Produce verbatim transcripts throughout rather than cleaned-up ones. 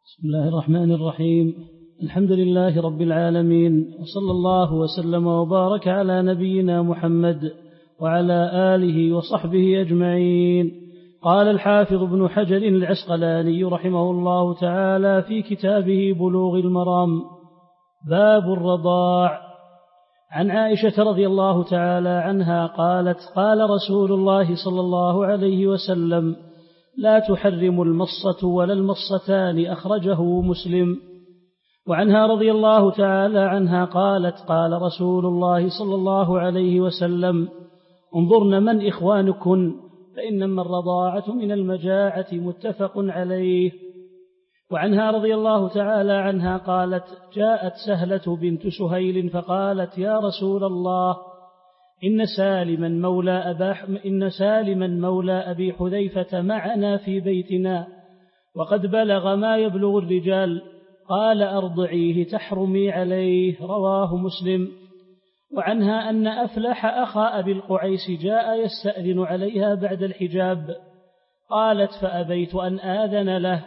بسم الله الرحمن الرحيم. الحمد لله رب العالمين، وصلى الله وسلم وبارك على نبينا محمد وعلى آله وصحبه أجمعين. قال الحافظ ابن حجر العسقلاني رحمه الله تعالى في كتابه بلوغ المرام: باب الرضاع. عن عائشة رضي الله تعالى عنها قالت: قال رسول الله صلى الله عليه وسلم: لا تحرم المصة ولا المصتان، أخرجه مسلم. وعنها رضي الله تعالى عنها قالت: قال رسول الله صلى الله عليه وسلم: انظرن من إخوانكن، فإنما الرضاعة من المجاعة، متفق عليه. وعنها رضي الله تعالى عنها قالت: جاءت سهلة بنت سهيل فقالت: يا رسول الله، إن سالما مولى, أبا إن سالما مولى أبي حذيفة معنا في بيتنا، وقد بلغ ما يبلغ الرجال، قال: أرضعيه تحرمي عليه، رواه مسلم. وعنها أن أفلح أخا أبي القعيس جاء يستأذن عليها بعد الحجاب، قالت: فأبيت أن آذن له،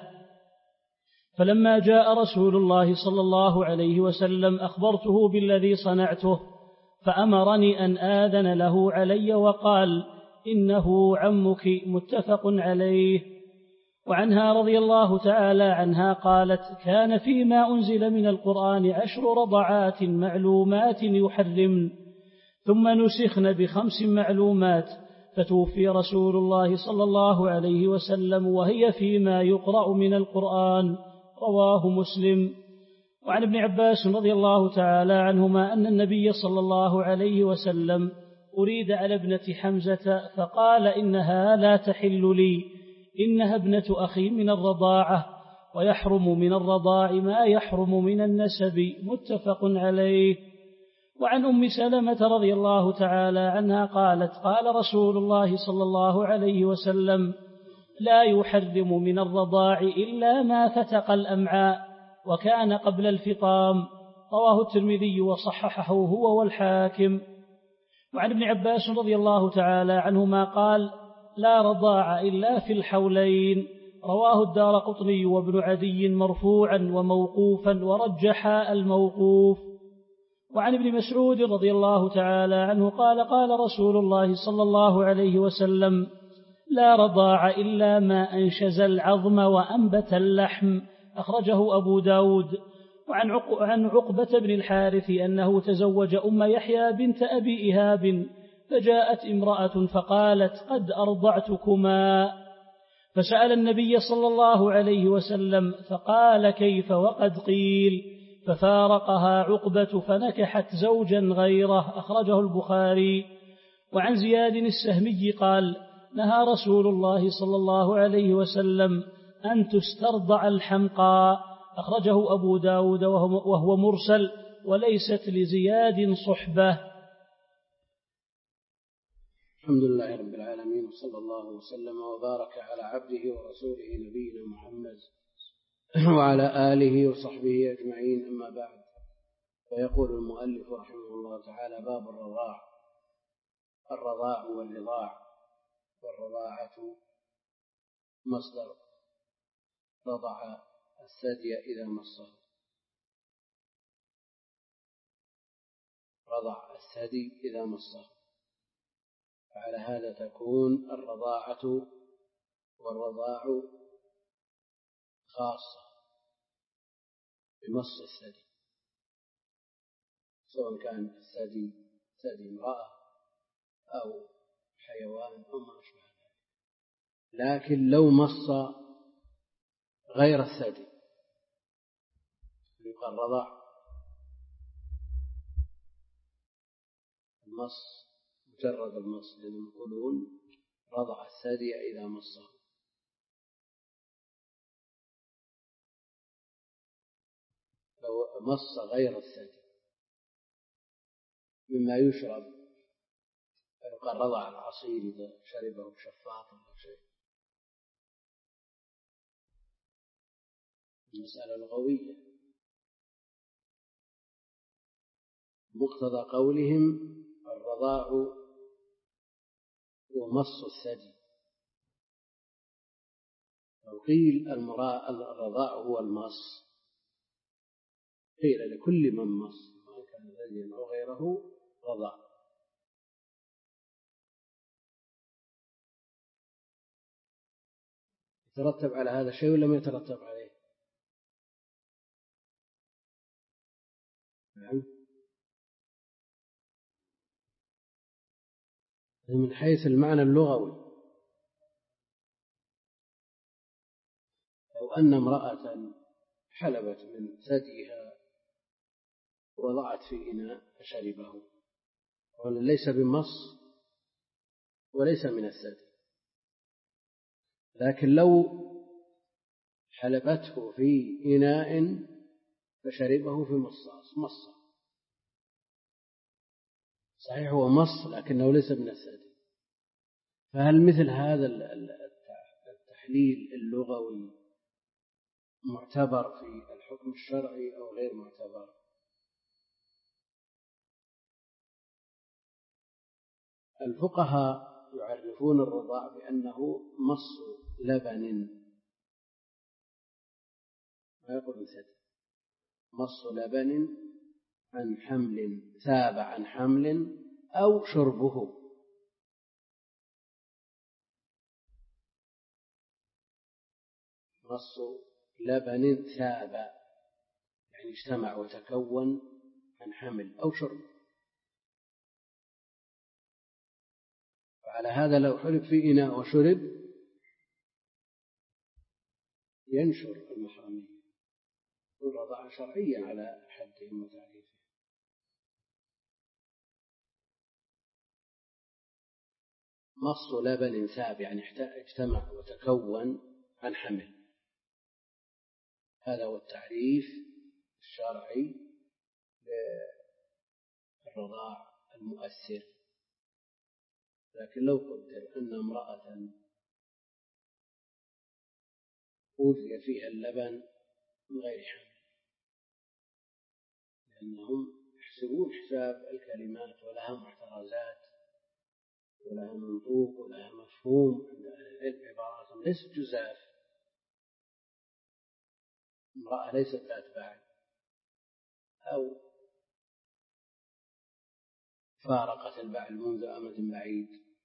فلما جاء رسول الله صلى الله عليه وسلم أخبرته بالذي صنعته، فأمرني أن آذن له علي، وقال: إنه عمك، متفق عليه. وعنها رضي الله تعالى عنها قالت: كان فيما أنزل من القرآن عشر رضعات معلومات يحرمن، ثم نسخن بخمس معلومات، فتوفي رسول الله صلى الله عليه وسلم وهي فيما يقرأ من القرآن، رواه مسلم. وعن ابن عباس رضي الله تعالى عنهما أن النبي صلى الله عليه وسلم أريد على ابنة حمزة فقال: إنها لا تحل لي، إنها ابنة أخي من الرضاعة، ويحرم من الرضاع ما يحرم من النسب، متفق عليه. وعن أم سلمة رضي الله تعالى عنها قالت: قال رسول الله صلى الله عليه وسلم: لا يحرم من الرضاع إلا ما فتق الأمعاء وكان قبل الفطام، رواه الترمذي وصححه هو والحاكم. وعن ابن عباس رضي الله تعالى عنهما قال: لا رضاع إلا في الحولين، رواه الدارقطني وابن عدي مرفوعا وموقوفا، ورجح الموقوف. وعن ابن مسعود رضي الله تعالى عنه قال: قال رسول الله صلى الله عليه وسلم: لا رضاع إلا ما أنشز العظم وأنبت اللحم، أخرجه أبو داود. وعن عقبة بن الحارث أنه تزوج أم يحيى بنت أبي إيهاب، فجاءت امرأة فقالت: قد أرضعتكما، فسأل النبي صلى الله عليه وسلم فقال: كيف وقد قيل؟ ففارقها عقبة فنكحت زوجا غيره، أخرجه البخاري. وعن زياد السهمي قال: نهى رسول الله صلى الله عليه وسلم أن تسترضع الحمقى، أخرجه أبو داود وهو مرسل، وليست لزياد صحبة. الحمد لله رب العالمين، وصلى الله وسلم وبارك على عبده ورسوله نبينا محمد وعلى آله وصحبه أجمعين، أما بعد. فيقول المؤلف رحمه الله تعالى: باب الرضاع. الرضاع والرضاع، والرضاعة مصدر رضع الثدي إذا مصه، رضع الثدي إذا مصه، فعلى هذا تكون الرضاعة والرضاع خاصة بمص الثدي، سواء كان الثدي ثدي امرأة أو حيوان أو ما أشبه ذلك. لكن لو مص غير الثدي يقال رضع، المص مجرد المص، لأنهم يقولون رضع الثدي إذا مصه. لو مص غير الثدي مما يشرب يقال رضع العصير إذا شربه بشفاط أو شيء. المسألة لغوية، مقتضى قولهم الرضاع هو مص الثدي، أو قيل الرضاع هو المص، قيل لكل من مص سواء كان ثديا أو غيره رضاع. يترتب على هذا شيء ولا ما يترتب عليه؟ نعم. من حيث المعنى اللغوي، لو أن امرأة حلبت من ثديها ووضعت في إناء فشربه، قال ليس بمص وليس من الثدي. لكن لو حلبته في إناء فشربه في مصاص مصة، صحيح هو مص لكنه ليس من الثدي. فهل مثل هذا التحليل اللغوي معتبر في الحكم الشرعي أو غير معتبر؟ الفقهاء يعرفون الرضاع بأنه مص لبن، ما يقول ثدي، مص لبن عن حمل ثاب عن حمل أو شربه. مص لبن ثاب يعني اجتمع وتكون عن حمل أو شرب. وعلى هذا لو حلب في إناء وشرب ينشر المحرمية، والرضاعة شرعيا على حدهم وتعريفهم. مص لبن ثاب يعني اجتمع وتكون عن حمل، هذا هو التعريف الشرعي للرضاع المؤثر. لكن لو قدر أن امرأة أوذي فيها اللبن من غير حمل، لأنهم يحسبون حساب الكلمات ولها محترزات ولها منطوق ولها مفهوم عند أهل العلم، عبارات ليست جزاف. امرأة ليست ذات بعد أو فارقت البعل منذ أمد بعيد،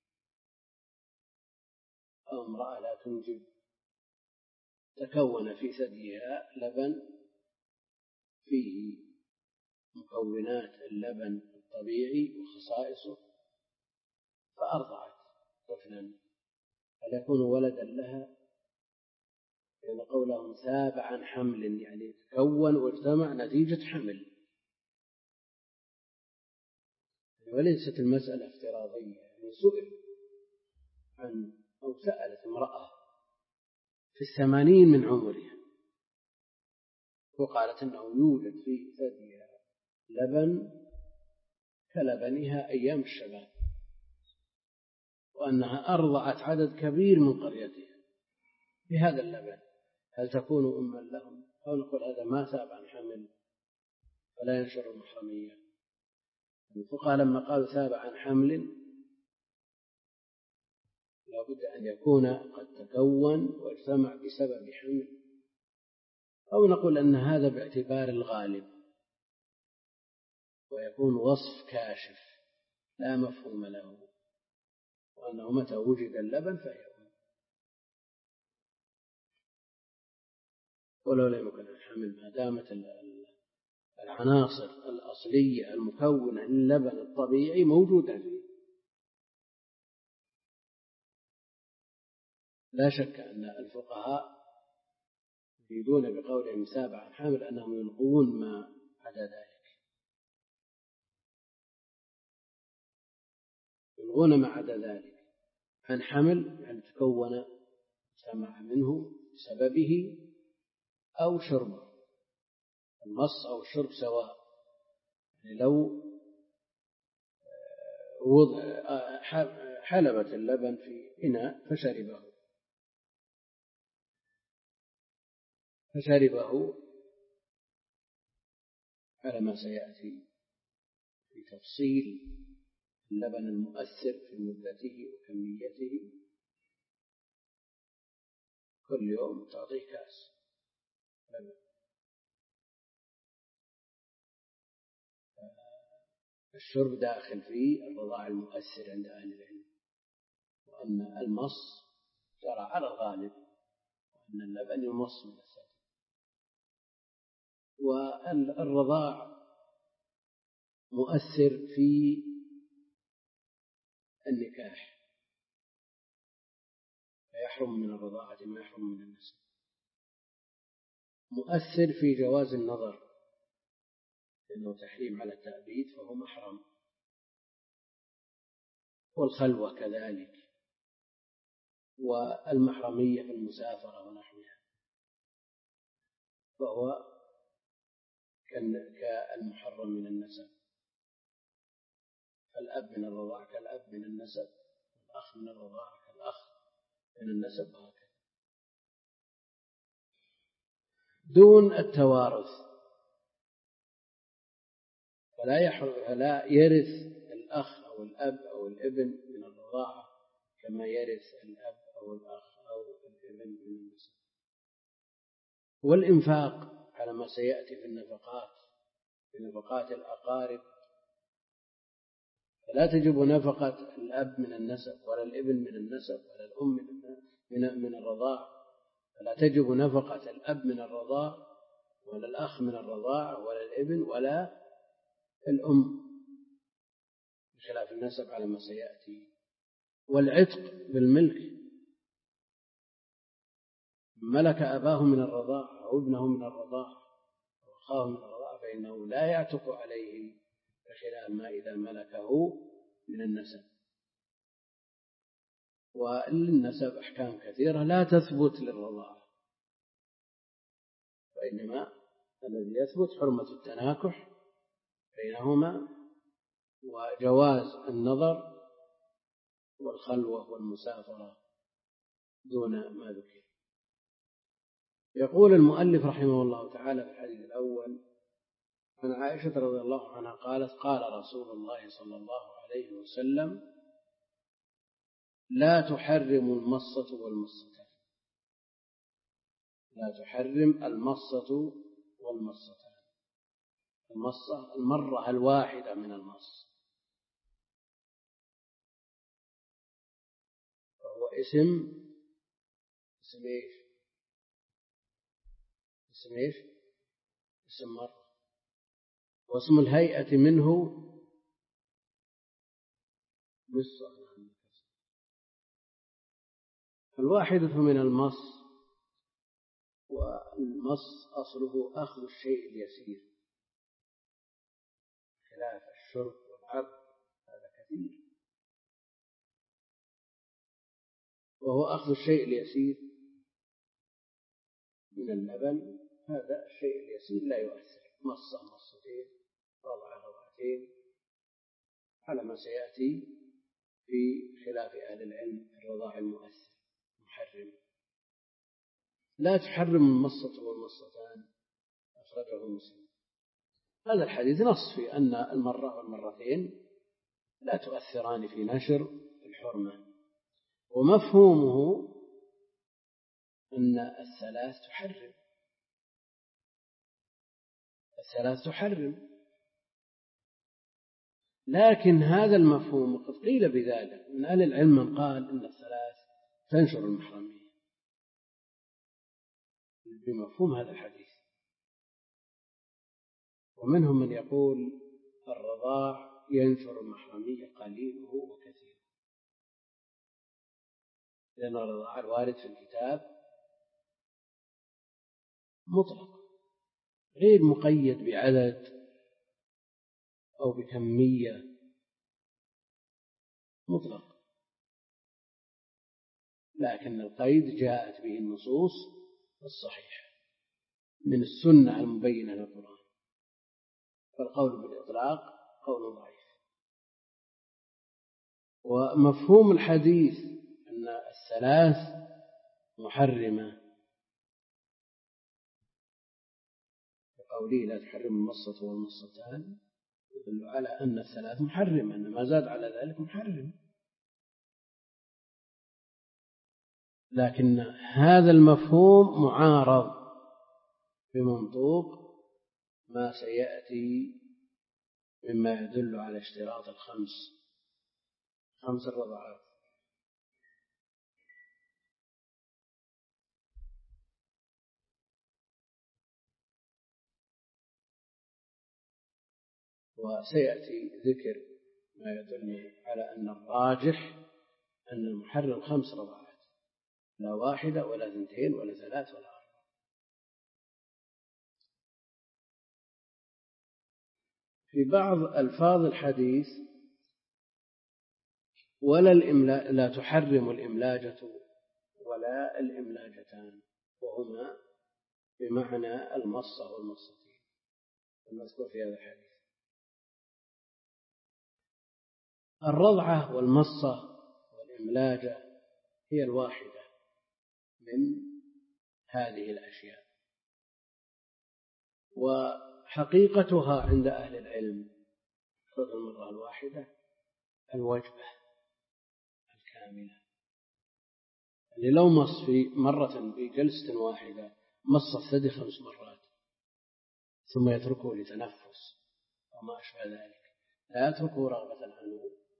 أو امرأة لا تنجب تكون في ثديها لبن فيه مكونات اللبن الطبيعي وخصائصه فأرضعت طفلا، هل يكون ولدا لها؟ لأن قولهم ثاب عن حمل يعني تكون واجتمع نتيجة حمل، وليست المسألة افتراضية. يعني سئل عن أو سألت امرأة في الثمانين من عمرها وقالت أنه يوجد في ثديها لبن كلبنها أيام الشباب، وأنها أرضعت عدد كبير من قريتها بهذا اللبن، هل تكون أما لهم؟ أو نقول هذا ما ثاب عن حمل فلا ينشر المحرمية؟ الفقهاء لما قالوا ثاب عن حمل لا بد أن يكون قد تكون واجتمع بسبب حمل، أو نقول أن هذا باعتبار الغالب ويكون وصف كاشف لا مفهوم له، وأنه متى وجد اللبن فهي أم. ولو لم يكن الحمل ما دامت العناصر الأصلية المكونة للبن الطبيعي موجودة فيه. لا شك أن الفقهاء يريدون بقولهم ثاب عن حمل أنهم يلغون ما عدا ذلك، يلغون ما عدا ذلك عن حمل يعني تكون سمع منه بسببه أو شربه، المص أو الشرب سواء. يعني لو حلبت اللبن في إناء فشربه فشربه على ما سيأتي في تفصيل اللبن المؤثر في مدته وكميته، كل يوم تعطيه كاس لبن. الشرب داخل في الرضاع المؤثر عند أهل العلم، وأن المص جرى على الغالب، وأن اللبن يمص من الثدي. والرضاع مؤثر في النكاح، فيحرم من الرضاعة ما يحرم من النسب. مؤثر في جواز النظر، لأنه تحريم على التأبيد فهو محرم، والخلوة كذلك، والمحرمية في المسافرة ونحوها، فهو كالمحرم من النسب. فالأب من الرضاع كالأب من النسب، والأخ من الرضاع كالأخ من النسب، هكذا دون التوارث. فلا يحر... فلا يرث الأخ أو الأب أو الابن من الرضاعة كما يرث الأب أو الأخ أو الابن من النسب. والإنفاق على ما سيأتي في النفقات، في نفقات الأقارب، فلا تجب نفقة الأب من النسب ولا الابن من النسب ولا الأم من من الرضاع، فلا تجب نفقة الأب من الرضاع ولا الأخ من الرضاع ولا الابن ولا الأم، بخلاف النسب على ما سيأتي. والعتق بالملك، ملك أباه من الرضاع أو ابنه من الرضاع أو أخاه من الرضاع فإنه لا يعتق عليه، بخلاف ما إذا ملكه من النسب. وللنسب أحكام كثيرة لا تثبت للرضاعة، وإنما الذي يثبت حرمة التناكح بينهما، وجواز النظر والخلوة والمسافرة دون ما ذكر. يقول المؤلف رحمه الله تعالى في الحديث الأول عن عائشة رضي الله عنها قالت: قال رسول الله صلى الله عليه وسلم: لا تحرم المصة والمصتان. لا تحرم المصة والمصتان. المصة المرة الواحدة من المص، فهو اسم اسم ايش؟ اسم ايش؟ اسم مرة. واسم الهيئة منه مصة. الواحدة من المص، والمص أصله أخذ الشيء اليسير، خلاف الشرب والعرض هذا كثير، وهو أخذ الشيء اليسير من اللبن. هذا الشيء اليسير لا يؤثر، مصة مصتين، رضعة رضعتين، على ما سيأتي في خلاف أهل العلم الرضاع المؤثر محرم. لا تحرم المصة والمصتان، أخرجه مسلم. هذا الحديث نص في أن المرة والمرتين لا تؤثران في نشر الحرمة، ومفهومه أن الثلاث تحرم، الثلاث تحرم. لكن هذا المفهوم قد قيل بذلك من أهل العلم من قال إن الثلاث تنشر المحرمية بمفهوم هذا الحديث، ومنهم من يقول الرضاع ينشر المحرمية قليله وكثيره، لأن الرضاع الوارد في الكتاب مطلق غير مقيد بعدد أو بكمية، مطلق. لكن القيد جاءت به النصوص الصحيحة من السنة المبينة للقرآن، فالقول بالإطلاق قول ضعيف. ومفهوم الحديث أن الثلاث محرمة بقوله لا تحرم المصة والمصتان يدل على أن الثلاث محرمة، أن ما زاد على ذلك محرم. لكن هذا المفهوم معارض بمنطوق ما سيأتي مما يدل على اشتراط الخمس خمس الرضعات. وسيأتي ذكر ما يدل على أن الراجح أن المحرم خمس رضعات، لا واحدة ولا اثنتين ولا ثلاث ولا أربع. في بعض ألفاظ الحديث ولا الإملاء لا تحرم الإملاجة ولا الإملاجتان، وهما بمعنى المصة والمصتين المذكور في هذا الحديث. الرضعة والمصة والإملاجة هي الواحدة من هذه الأشياء، وحقيقتها عند أهل العلم خذ المرة الواحدة الوجبة الكاملة، اللي لو مص في مرة في جلسة واحدة مص الثدي خمس مرات ثم يتركه لتنفس وما أشبه ذلك، لا يتركه رغبة عنه،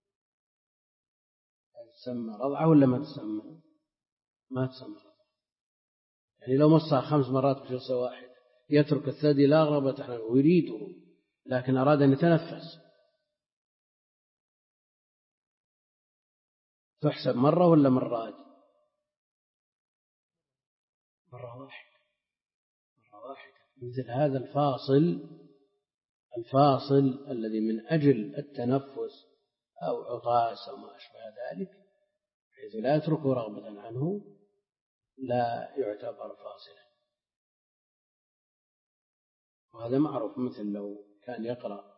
تسمى رضعة ولا ما تسمى؟ ما تسمى رضعة. يعني لو مصها خمس مرات بجلسة واحدة يترك الثدي لا رغبة عنه ويريده لكن أراد أن يتنفس، تحسب مرة ولا مرات؟ مرة واحدة. مرة واحدة. مثل هذا الفاصل الفاصل الذي من أجل التنفس أو عطاس أو ما أشبه ذلك حيث لا يتركه رغبة عنه لا يعتبر فاصلا. وهذا معروف، مثل لو كان يقرأ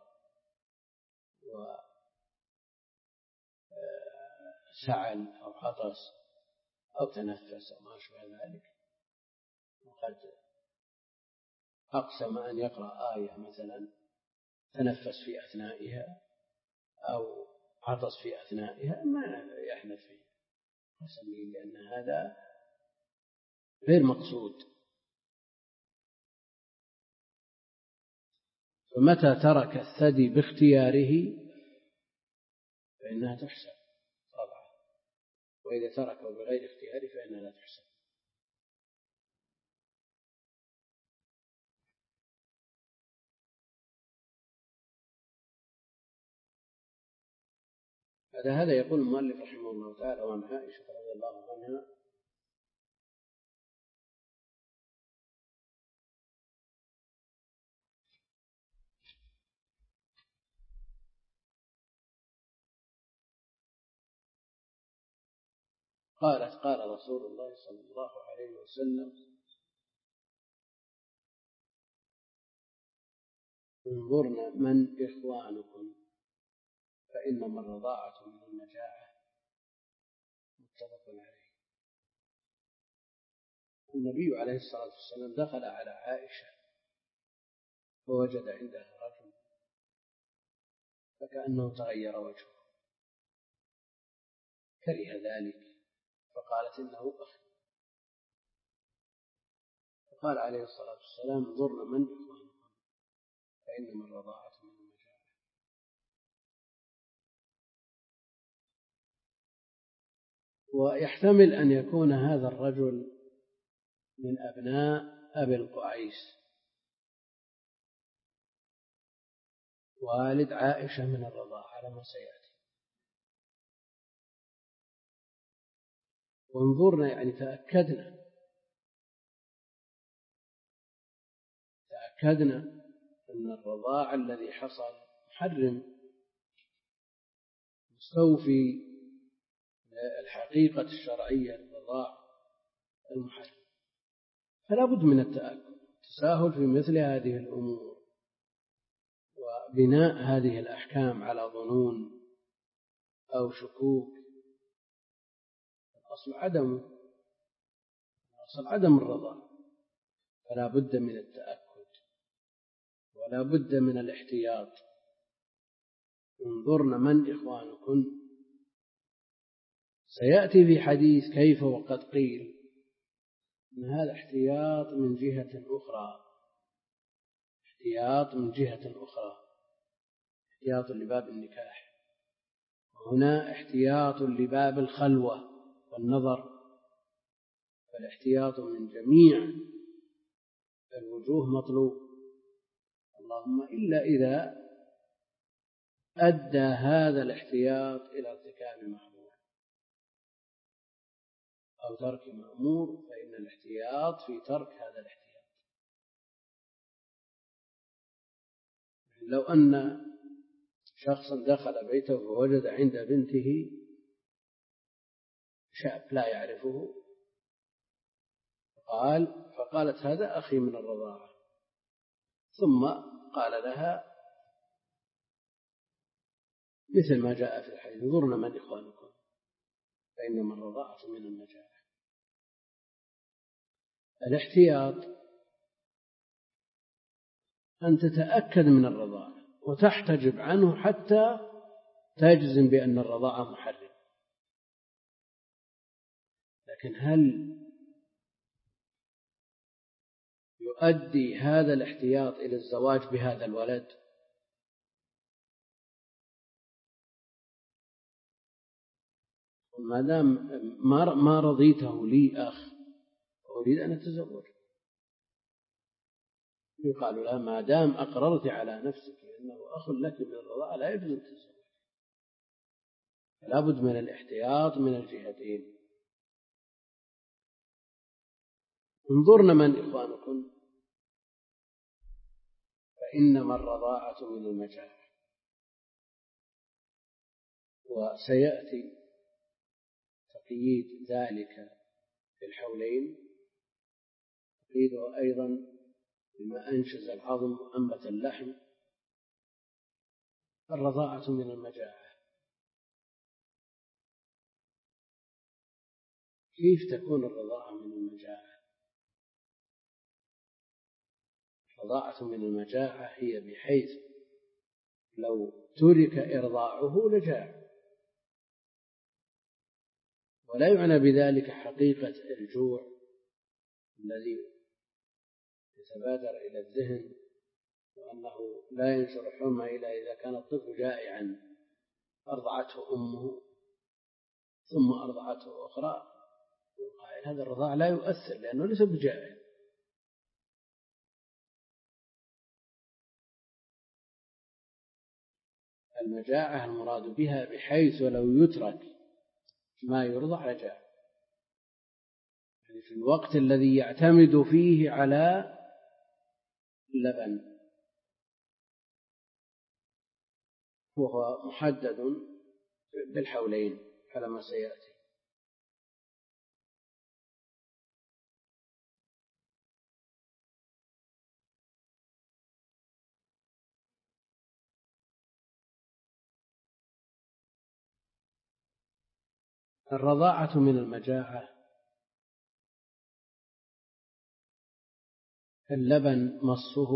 وسعل أو عطس أو تنفس أو ما أشبه ذلك وقد أقسم أن يقرأ آية مثلا تنفس في أثنائها أو عطس في أثنائها ما يحنث فيه قسمه، لأن هذا غير مقصود. فمتى ترك الثدي باختياره فإنها تحسب رضعة، وإذا تركه بغير اختياره فإنها لا تحسب. هذا هذا يقول المؤلف رحمه الله تعالى وعن عائشة رضي الله عنها قالت قال رسول الله صلى الله عليه وسلم انظرن من إخوانكم فإنما الرضاعة من المجاعة. متفق عليه. النبي عليه الصلاة والسلام دخل على عائشة فوجد عندها رجل فكأنه تغير وجهه، كره ذلك فقالت إنه أخي، فقال عليه الصلاة والسلام انظرن من إخوانكم فإنما الرضاعة من المجاعة. ويحتمل أن يكون هذا الرجل من أبناء أبي القعيس والد عائشة من الرضاعة على ما سيأتي. وانظرنا يعني تأكدنا تأكدنا أن الرضاع الذي حصل محرم مستوفي الحقيقة الشرعية للرضاع المحرم، فلا بد من التأكد. التساهل في مثل هذه الأمور وبناء هذه الأحكام على ظنون أو شكوك الأصل عدم الأصل عدم الرضاع، فلا بد من التأكد ولا بد من الاحتياط. انظرن من إخوانكن سيأتي في حديث كيف وقد قيل أن هذا احتياط من جهة أخرى، احتياط من جهة أخرى، احتياط لباب النكاح، وهنا احتياط لباب الخلوة والنظر، فالاحتياط من جميع الوجوه مطلوب، اللهم إلا إذا أدى هذا الاحتياط إلى ارتكاب محظور أو ترك مأمور، فإن الاحتياط في ترك هذا الاحتياط. لو أن شخصا دخل بيته فوجد عند بنته شاب لا يعرفه، قال فقالت هذا أخي من الرضاعة، ثم قال لها مثل ما جاء في الحديث: انظرنا من إخوانكم فإنما الرضاعة من المجاعة. الاحتياط أن تتأكد من الرضاعة وتحتجب عنه حتى تجزم بأن الرضاعة محرم. لكن هل يؤدي هذا الاحتياط إلى الزواج بهذا الولد؟ ما دام ما رضيته لي أخ أريد أن أتزوج، يقال لها ما دام أقررت على نفسك أنه أخ لك من الرضاعة لا يجوز أن تتزوج. فلا بد من الاحتياط من الجهتين. انظرن من إخوانكم فإنما الرضاعة من المجاعة. وسيأتي تقييد ذلك في الحولين، تقييده أيضا بما أنشز العظم وأنبت اللحم. الرضاعة من المجاعة. كيف تكون الرضاعة من المجاعة؟ الرضاعة من المجاعة هي بحيث لو ترك إرضاعه لجاع، ولا يعنى بذلك حقيقة الجوع الذي يتبادر إلى الذهن، وأنه لا ينشر حمى إلا إذا كان الطفل جائعا أرضعته أمه ثم أرضعته أخرى. هذا الرضاع لا يؤثر لأنه ليس بجائع. المجاعة المراد بها بحيث لو يترك ما يرضع لجاع، يعني في الوقت الذي يعتمد فيه على اللبن، وهو محدد بالحولين على ما سيأتي. الرضاعة من المجاعة اللبن مصه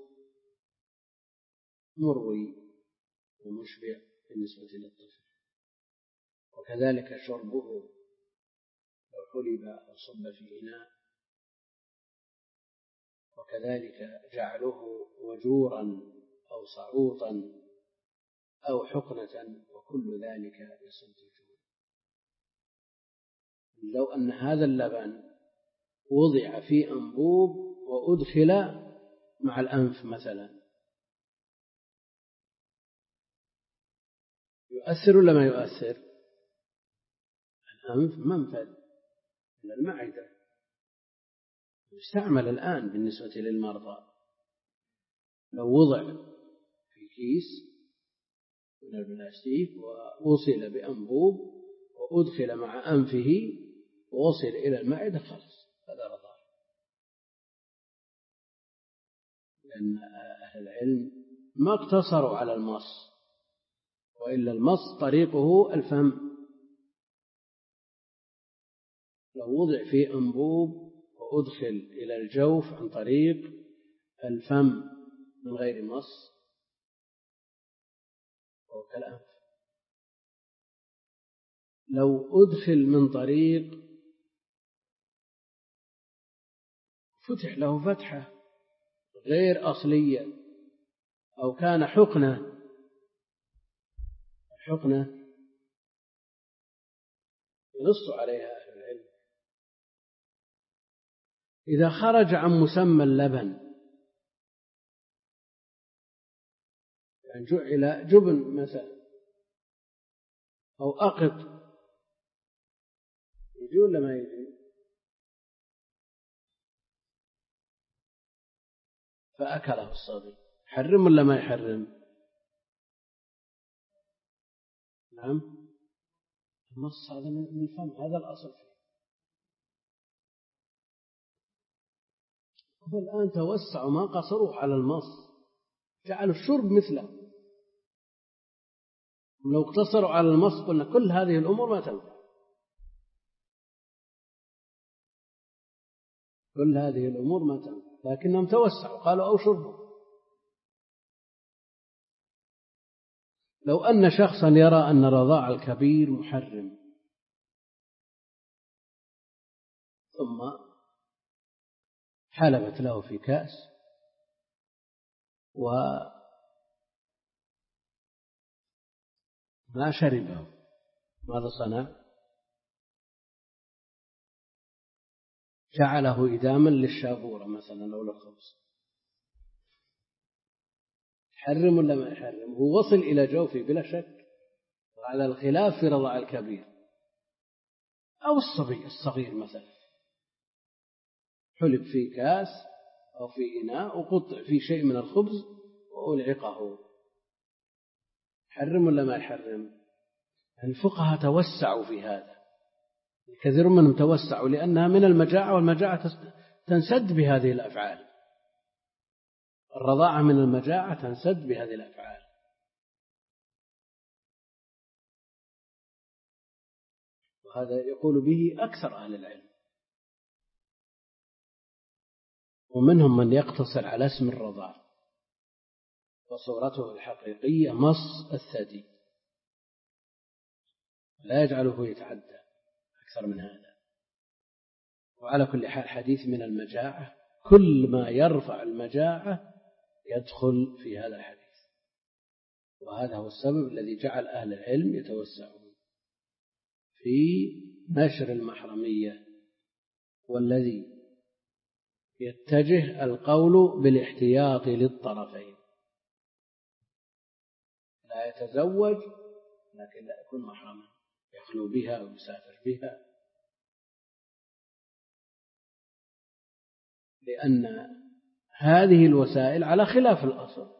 مروي ومشبع بالنسبة للطفل، وكذلك شربه لو حلب أو صب في إناء، وكذلك جعله وجورا أو صعوطا أو حقنة، وكل ذلك يسد الجوع. لو أن هذا اللبن وضع في أنبوب وأدخل مع الأنف مثلا يؤثر ولا ما يؤثر؟ الأنف منفذ إلى المعدة، يستعمل الآن بالنسبة للمرضى. لو وضع في كيس من البلاستيك ووصل بأنبوب وأدخل مع أنفه ووصل إلى المعدة خلص، هذا رضاع. لأن أهل العلم ما اقتصروا على المص، وإلا المص طريقه الفم. لو وضع في أنبوب وأدخل إلى الجوف عن طريق الفم من غير مص أو كالأنف. لو أدخل من طريق فتح له فتحة غير أصلية أو كان حقنة، الحقنة ينص عليها أهل العلم إذا خرج عن مسمى اللبن، يعني جعل جبن مثلا أو أقط، يجي ولا ما يجي؟ فأكله الصبي، يحرم ولا ما يحرم؟ نعم، المص هذا من الفم، هذا الأصل فيه. والآن توسعوا ما قصروا على المص، جعلوا الشرب مثله. لو اقتصروا على المص قلنا كل هذه الأمور ما تنفع، كل هذه الأمور ما تنفع، لكنهم توسعوا قالوا أو شربوا. لو أن شخصا يرى أن رضاع الكبير محرم ثم حلبت له في كأس وما شربه، ماذا صنع؟ جعله إداما للشابورة مثلا أو للخبز، يحرم ولا ما يحرم؟ هو وصل إلى جوفه بلا شك، وعلى الخلاف في رضاع الكبير أو الصبي الصغير مثلا، حلب في كاس أو في إناء وقطع في شيء من الخبز وألعقه، يحرم ولا ما يحرم؟ الفقهاء توسعوا في هذا، كثير منهم توسعوا لأنها من المجاعة، والمجاعة تنسد بهذه الأفعال، الرضاعة من المجاعة تنسد بهذه الأفعال. وهذا يقول به أكثر أهل العلم، ومنهم من يقتصر على اسم الرضاع وصورته الحقيقية مص الثدي، لا يجعله يتعدى أكثر من هذا. وعلى كل حال حديث من المجاعة، كل ما يرفع المجاعة يدخل في هذا الحديث، وهذا هو السبب الذي جعل أهل العلم يتوسعون في نشر المحرمية، والذي يتجه القول بالاحتياط للطرفين، لا يتزوج لكن لا يكون محرما، يخلو بها أو يسافر بها، لأن هذه الوسائل على خلاف الأصل،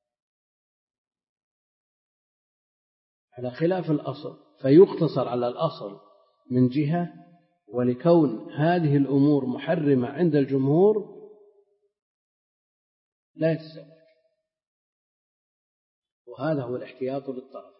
على خلاف الأصل، فيقتصر على الأصل من جهة، ولكون هذه الأمور محرمة عند الجمهور لا يتزوج، وهذا هو الاحتياط للطرفين.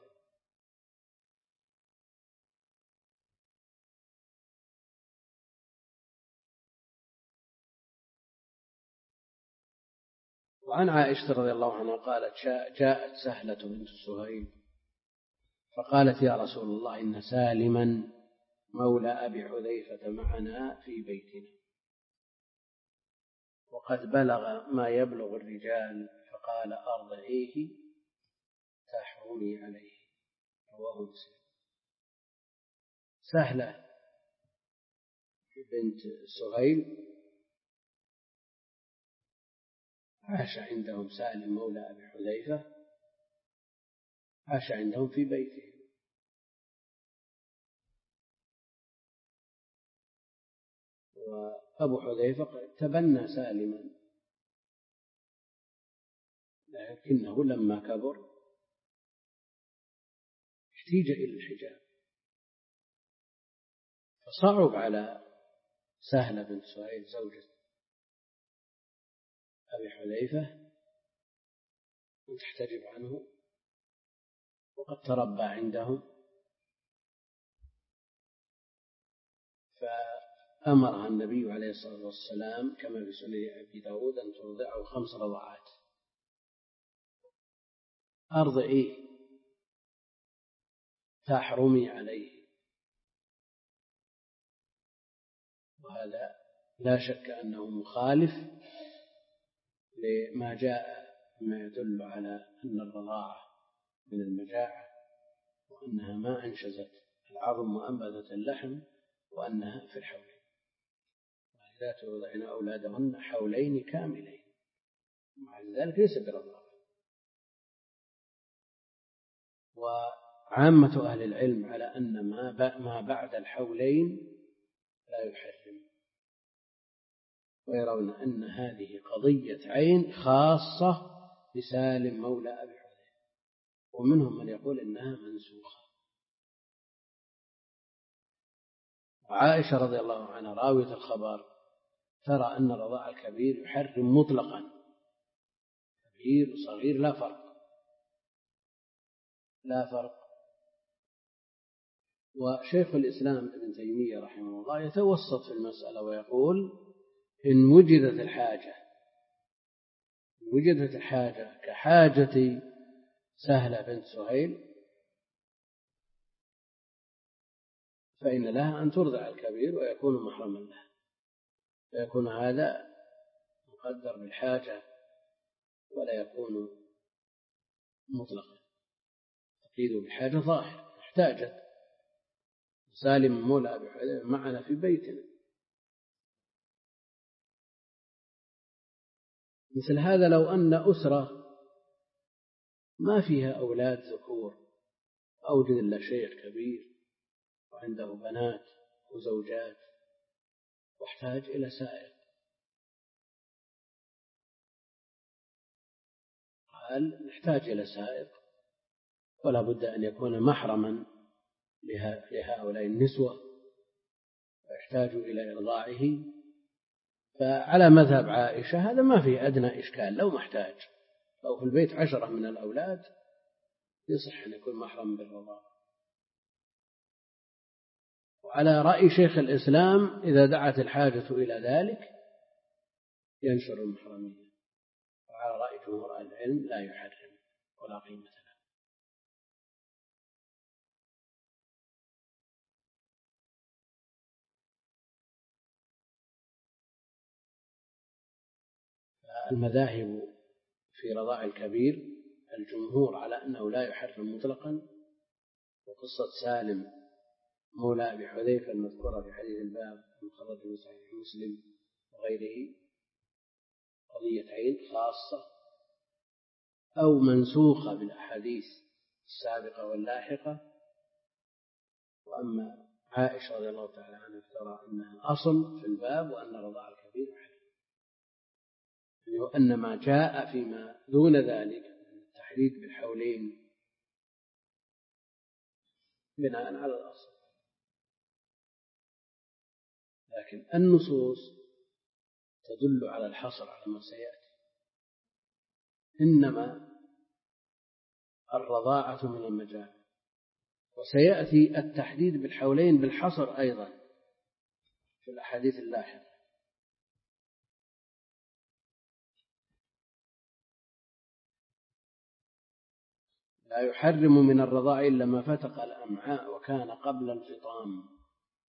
وعن عائشة رضي الله عنها قالت: جاءت سهلة بنت سهيل فقالت: يا رسول الله، إن سالما مولى أبي حذيفة معنا في بيتنا، وقد بلغ ما يبلغ الرجال، فقال: أرضعيه تحرمي عليه. رواه مسلم. سهلة بنت سهيل عاش عندهم سالم مولى أبي حذيفة، عاش عندهم في بيته، وأبو حذيفة تبنى سالما، لكنه لما كبر احتيج إلى الحجاب، فصعب على سهلة بنت سهيل زوجة أبي حذيفة أن تحتجب عنه، وقد تربى عندهم، فأمرها النبي عليه الصلاة والسلام كما في سنن أبي داود أن ترضعه خمس رضعات. أرضعيه تحرمي عليه، وهذا لا شك أنه مخالف لما جاء مما يدل على أن الرضاعة من المجاعة، وأنها ما أنشزت العظم وأنبتت اللحم، وأنها في الحولين. والذات يرضعن أولادهن حولين كاملين، ومع ذلك ليس برضاعة. وعامة أهل العلم على أن ما بعد الحولين لا يحرم، ويرون أن هذه قضية عين خاصة بسالم مولى أبي حذيفة، ومنهم من يقول إنها منسوخة. وعائشة رضي الله عنها راوية الخبر ترى أن الرضاع الكبير يحرم مطلقا، كبير وصغير لا فرق لا فرق. وشيخ الإسلام ابن تيمية رحمه الله يتوسط في المسألة ويقول إن وجدت الحاجة إن وجدت الحاجة كحاجة سهلة بنت سهيل فإن لها أن ترضع الكبير ويكون محرما لها، فيكون هذا مقدر بالحاجة ولا يكون مطلقا. تقييد بالحاجة ظاهر، احتاجت سالم مولى أبي حذيفة معنا في بيتنا. مثل هذا لو أن أسرة ما فيها أولاد ذكور، أوجد إلا شيخ كبير وعنده بنات وزوجات واحتاج إلى سائق، قال نحتاج إلى سائق ولا بد أن يكون محرما لهؤلاء النسوة ويحتاج إلى إرضاعه، فعلى مذهب عائشة هذا ما فيه أدنى إشكال. لو محتاج، لو في البيت عشرة من الأولاد يصح أن يكون محرم بالرضاعة. وعلى رأي شيخ الإسلام إذا دعت الحاجة إلى ذلك ينشر المحرمية، وعلى رأي جمهور أهل العلم لا يحرم ولا قيمة له. المذاهب في رضاع الكبير الجمهور على أنه لا يحرم مطلقا، وقصة سالم مولى أبي حذيفة المذكورة في حديث الباب المخرج في صحيح مسلم وغيره قضية عين خاصة أو منسوخة بالأحاديث السابقة واللاحقة. وأما عائشة رضي الله تعالى عنها ترى أنها أصل في الباب وأن رضاع الكبير حرام، وأن ما جاء فيما دون ذلك التحديد بالحولين بناء على الأصل. لكن النصوص تدل على الحصر على ما سيأتي، إنما الرضاعة من المجاعة، وسيأتي التحديد بالحولين بالحصر أيضا في الأحاديث اللاحقة. لا يحرم من الرضاع إلا ما فتق الأمعاء وكان قبل الفطام،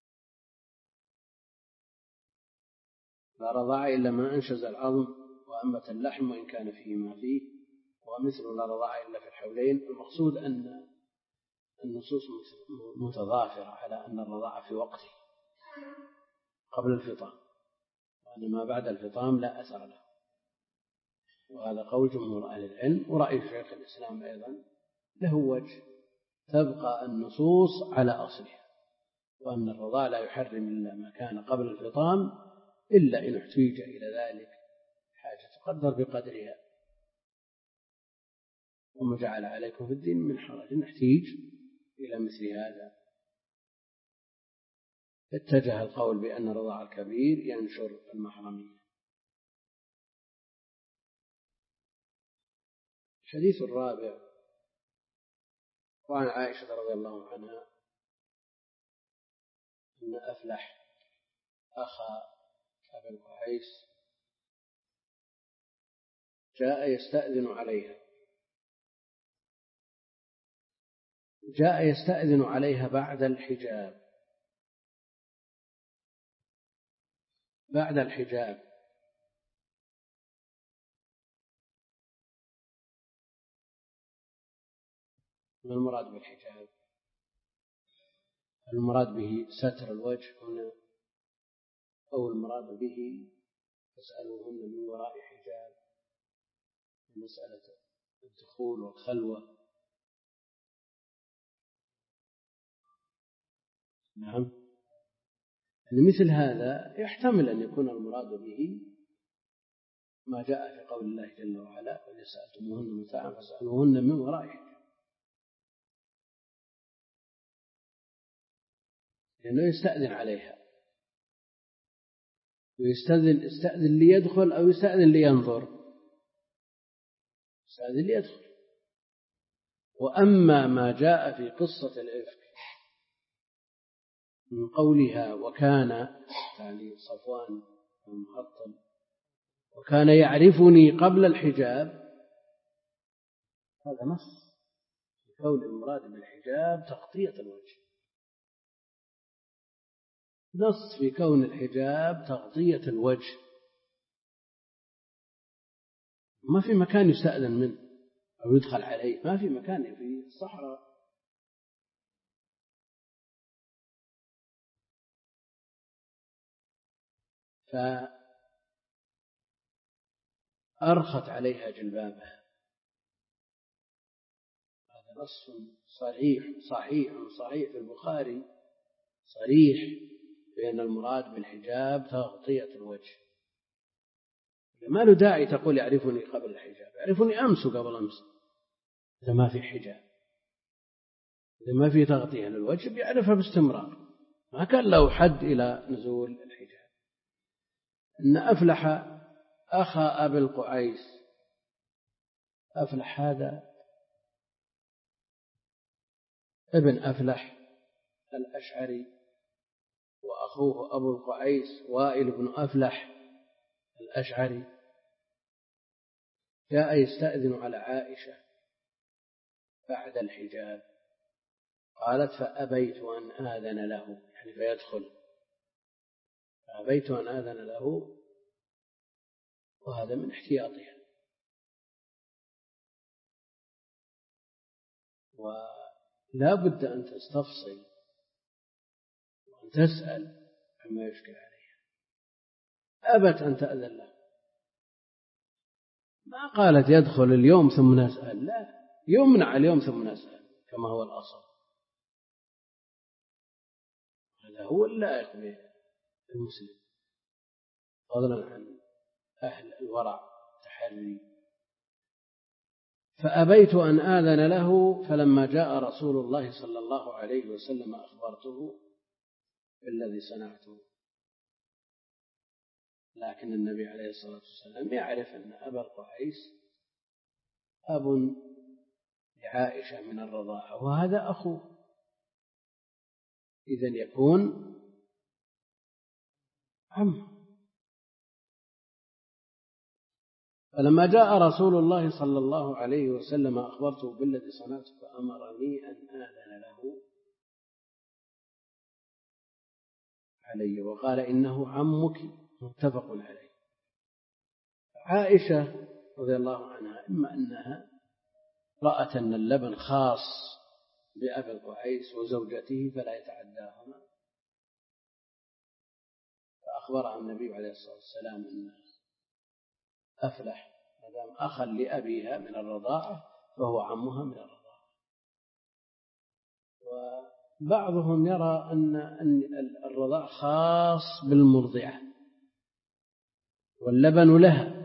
لا رضاع إلا ما أنشز العظم وأنبت اللحم وإن كان فيه ما فيه، ومثل لا رضاع إلا في الحولين. المقصود أن النصوص متضافرة على أن الرضاعة في وقته قبل الفطام، وأن ما بعد الفطام لا أثر له، وهذا قول جمهور أهل العلم. ورأي شيخ الإسلام أيضا له وجه، تبقى النصوص على أصلها، وأن الرضاع لا يحرم إلا ما كان قبل الفطام إلا إن احتيج إلى ذلك حاجة تقدر بقدرها، وما جعل عليكم في الدين من حرج، نحتيج إلى مثل هذا. اتجه القول بأن رضاع الكبير ينشر المحرمية. الحديث الرابع وعن عائشة رضي الله عنها أن أفلح أخا أبي القحيس جاء يستأذن عليها جاء يستأذن عليها بعد الحجاب، بعد الحجاب ما المراد بالحجاب؟ المراد به ستر الوجه هنا أو المراد به تسألوهن من وراء حجاب، مسألة الدخول والخلوة؟ نعم، مثل هذا يحتمل أن يكون المراد به ما جاء في قول الله جل وعلا: وإذا سألتموهن متاعا فاسألوهن من وراء حجاب، لأنه يستأذن عليها، ويستأذن استأذن ليدخل أو يستأذن لينظر؟ يستأذن ليدخل. وأما ما جاء في قصة الإفك من قولها وكان يعني صفوان المحطم وكان يعرفني قبل الحجاب، هذا نص في كون المراد بالحجاب تغطية الوجه، نص في كون الحجاب تغطية الوجه، ما في مكان يستأذن منه أو يدخل عليه، ما في مكان في الصحراء. فأرخت عليها جلبابها، هذا نص صريح صحيح صحيح في البخاري صريح بأن المراد بالحجاب تغطية الوجه. ما له داعي تقول يعرفني قبل الحجاب، يعرفني أمس قبل أمس، إذا ما في حجاب، إذا ما في تغطية للوجه بيعرفها باستمرار، ما كان له حد إلى نزول الحجاب. إن أفلح أخا أبي القعيس، أفلح هذا ابن أفلح الأشعري، وأخوه أبو القعيس وائل بن أفلح الأشعري، جاء يستأذن على عائشة بعد الحجاب، قالت فأبيت أن آذن له، يعني فيدخل، فأبيت أن آذن له، وهذا من احتياطها. ولا بد أن تستفصل وأن تسأل عما يشكل عليها. أبت أن تأذن له، ما قالت يدخل اليوم ثم نسأل، لا، يمنع اليوم ثم نسأل كما هو الأصل. هذا هو اللائق بالمسلم، فضلا عن أهل الورع تحري. فأبيت أن آذن له، فلما جاء رسول الله صلى الله عليه وسلم أخبرته بالذي صنعته. لكن النبي عليه الصلاة والسلام يعرف أن أبا القعيس أب لعائشة من الرضاعة، وهذا أخوه، إذن يكون عم. فلما جاء رسول الله صلى الله عليه وسلم أخبرته بالذي صنعته، فأمرني أن آذن له علي، وقال إنه عمك، متفق عليه. عائشة رضي الله عنها إما أنها رأت أن اللبن خاص بأبي القعيس وزوجته فلا يتعداهما، فأخبرها النبي عليه الصلاة والسلام أن أفلح مدام أخا لأبيها من الرضاعة فهو عمها من الرضاعة. وبعضهم يرى أن الرضاعة خاص بالمرضعة واللبن لها،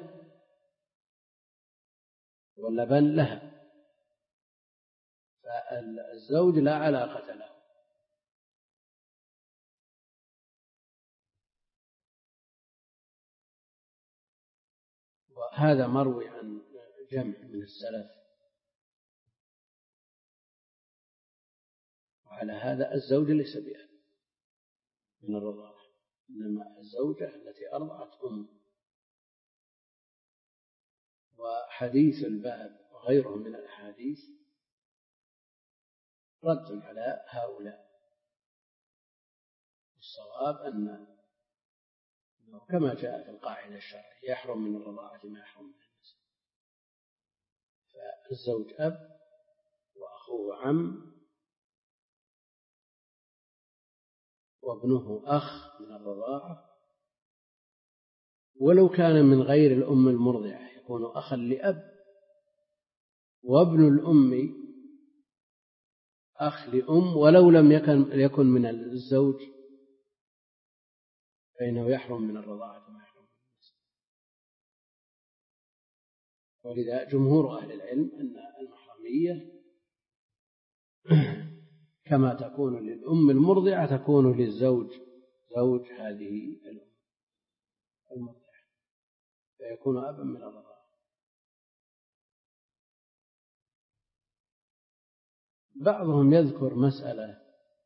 واللبن لها، فالزوج لا علاقة له. وهذا مروي عن جمع من السلف، وعلى هذا الزوج ليس بأب من الرضاعة، إنما الزوجة التي أرضعت أم. وحديث الباب وغيره من الأحاديث رد على هؤلاء. الصواب أن كما جاء في القاعدة الشرعية يحرم من الرضاعة ما يحرم من النسب. فالزوج أب وأخوه عم وابنه أخ من الرضاعة، ولو كان من غير الأم المرضعة يكون أخا لأب، وابن الأم أخ لأم ولو لم يكن يكن من الزوج فإنه يحرم من الرضاعة ما يحرم من النسب. ولذا جمهور أهل العلم أن المحرمية كما تكون للأم المرضعة تكون للزوج زوج هذه الأم المرضعة، فيكون أبا من الرضاعة. بعضهم يذكر مسألة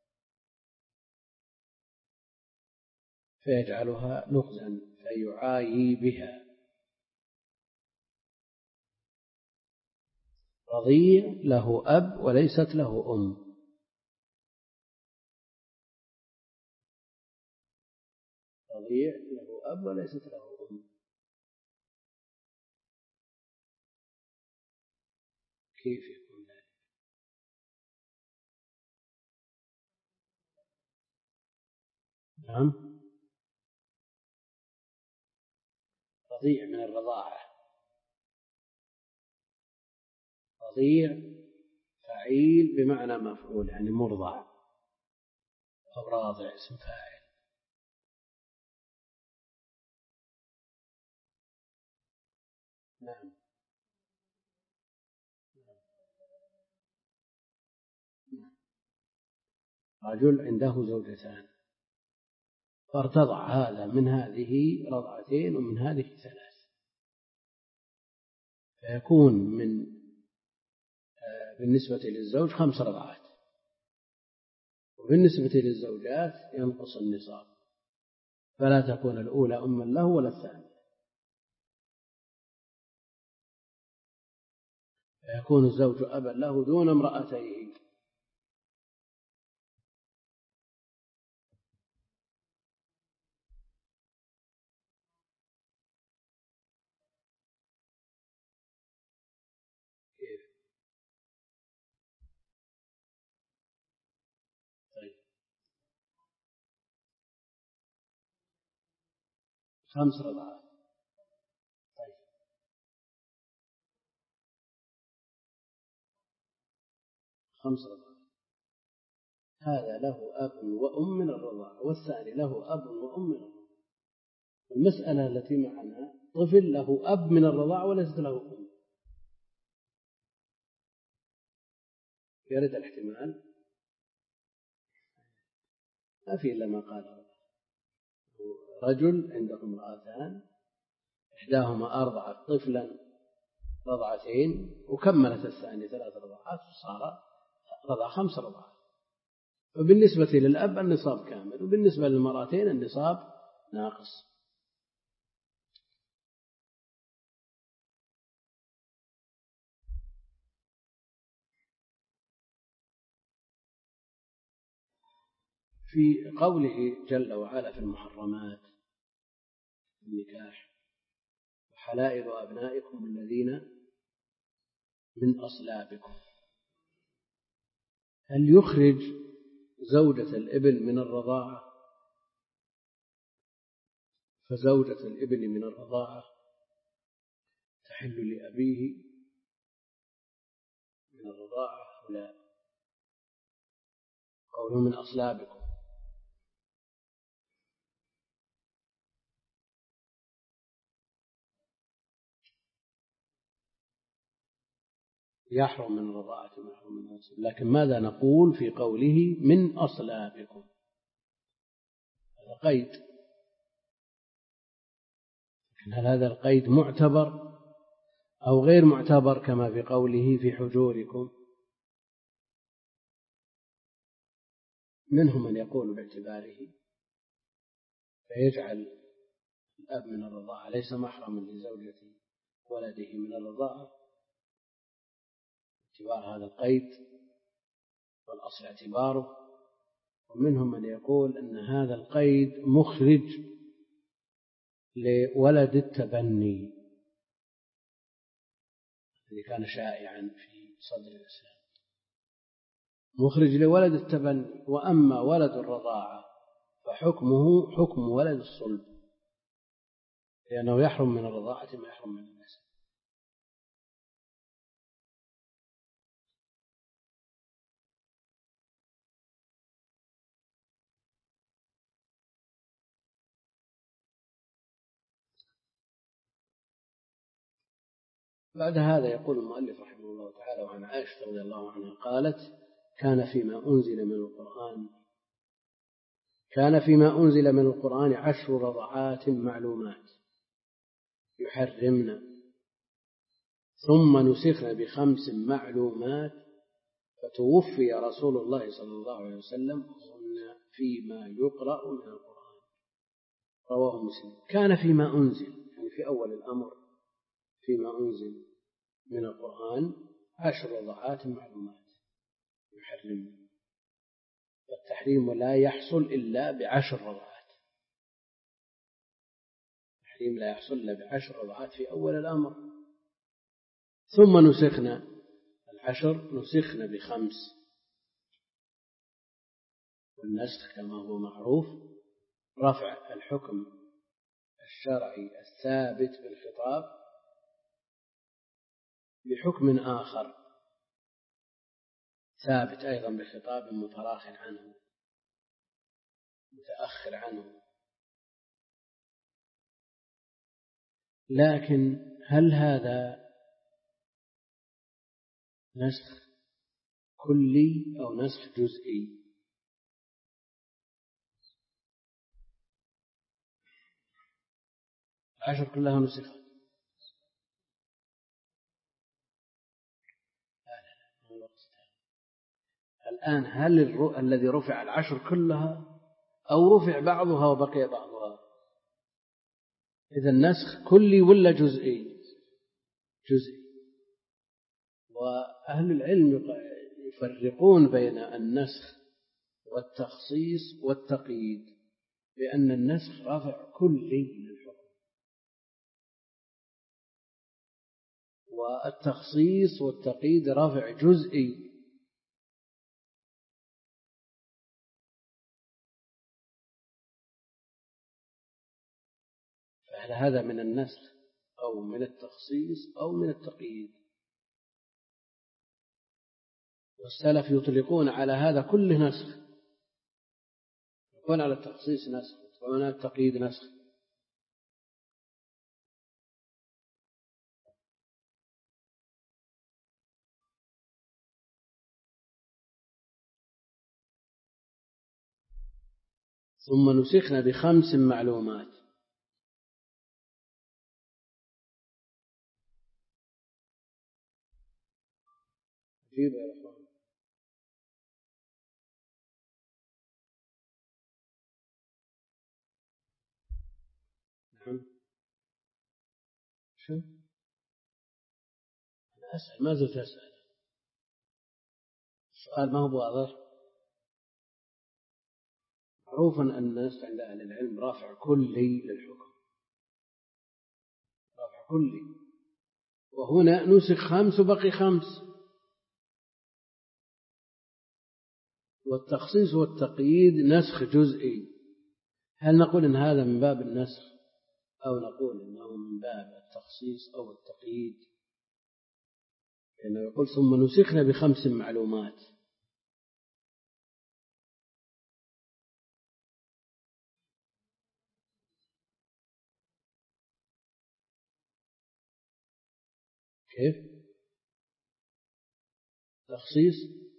فيجعلها لغزا فيعايي بها: رضيع له أب وليست له أم. رضيع له أب وليست له أم، كيف يكون ذلك؟ نعم، رضيع من الرضاعة. رضيع فعيل بمعنى مفعول، يعني مرضع، أو راضع اسم فاعل. نعم. رجل عنده زوجتان فارتضع هذا من هذه رضعتين ومن هذه ثلاث، فيكون من بالنسبة للزوج خمس رضعات، وبالنسبة للزوجات ينقص النصاب، فلا تكون الأولى أما له ولا الثانية، فيكون الزوج أبا له دون امرأتيه. كيف؟ طيب، خمس رضعات. طيب، خمس رضعات، هذا له أب وأم من الرضاعة، والثاني له أب وأم من الرضاعة. المسألة التي معنا طفل له أب من الرضاعة وليست له أم، يرد الاحتمال؟ ما في إلا ما قال رجل عنده امرأتان إحداهما أرضعت طفلا رضعتين وكملت الثانية ثلاث رضعات وصار رضع خمس رضعات، وبالنسبة للأب النصاب كامل، وبالنسبة للمرأتين النصاب ناقص. في قوله جل وعلا في المحرمات النكاح: وحلائل أبنائكم الذين من أصلابكم، هل يخرج زوجة الابن من الرضاعة؟ فزوجة الابن من الرضاعة تحل لأبيه من الرضاعة ولا؟ قوله من أصلابكم يحرم من الرضاعة ما يحرم من النسب، لكن ماذا نقول في قوله من أصلابكم؟ هذا قيد، هل هذا القيد معتبر أو غير معتبر كما في قوله في حجوركم؟ منهم من يقول باعتباره فيجعل الأب من الرضاعة ليس محرما لزوجة ولده من الرضاعة اعتبار هذا القيد والأصل اعتباره، ومنهم من يقول أن هذا القيد مخرج لولد التبني الذي كان شائعا في صدر الإسلام، مخرج لولد التبني. وأما ولد الرضاعة فحكمه حكم ولد الصلب، لأنه يحرم من الرضاعة ما يحرم من النسب. بعد هذا يقول المؤلف رحمه الله تعالى: وعن عائشة رضي الله عنها قالت: كان فيما أنزل من القرآن كان فيما أنزل من القرآن عشر رضعات معلومات يحرمن، ثم نسخن بخمس معلومات، فتوفي رسول الله صلى الله عليه وسلم وهن فيما يقرأ من القرآن. رواه مسلم. كان فيما أنزل يعني في أول الأمر، فيما أنزل من القرآن عشر رضعات معلومات يحرمن، والتحريم لا يحصل إلا بعشر رضعات. التحريم لا يحصل إلا بعشر رضعات في أول الأمر. ثم نسخنا العشر نسخنا بخمس، والنسخ كما هو معروف رفع الحكم الشرعي الثابت بالخطاب بحكم آخر ثابت أيضا بخطاب متراخ عنه متأخر عنه. لكن هل هذا نسخ كلي أو نسخ جزئي؟ العشر كلها نسخت. الآن هل الذي رفع العشر كلها أو رفع بعضها وبقي بعضها؟ إذا النسخ كلي ولا جزئي؟ جزئي. وأهل العلم يفرقون بين النسخ والتخصيص والتقييد، بأن النسخ رفع كلي للحكم، والتخصيص والتقييد رفع جزئي. فهل هذا من النسخ أو من التخصيص أو من التقييد؟ والسلف يطلقون على هذا كله نسخ، يكون على التخصيص نسخ ويكون على التقييد نسخ. ثم نسخنا بخمس معلومات. جيب يا أخوان. نعم. شو؟ أنا أسأل، ما زلت أسأل. السؤال ما هو واضح. معروف أن الناس عند أهل العلم رافع كلي للحكم، رافع كلي، وهنا نسخ خمس وبقي خمس. والتخصيص والتقييد نسخ جزئي. هل نقول إن هذا من باب النسخ أو نقول إنه من باب التخصيص أو التقييد؟ لأنه يقول ثم نسخنا بخمس معلومات. كيف؟ تخصيص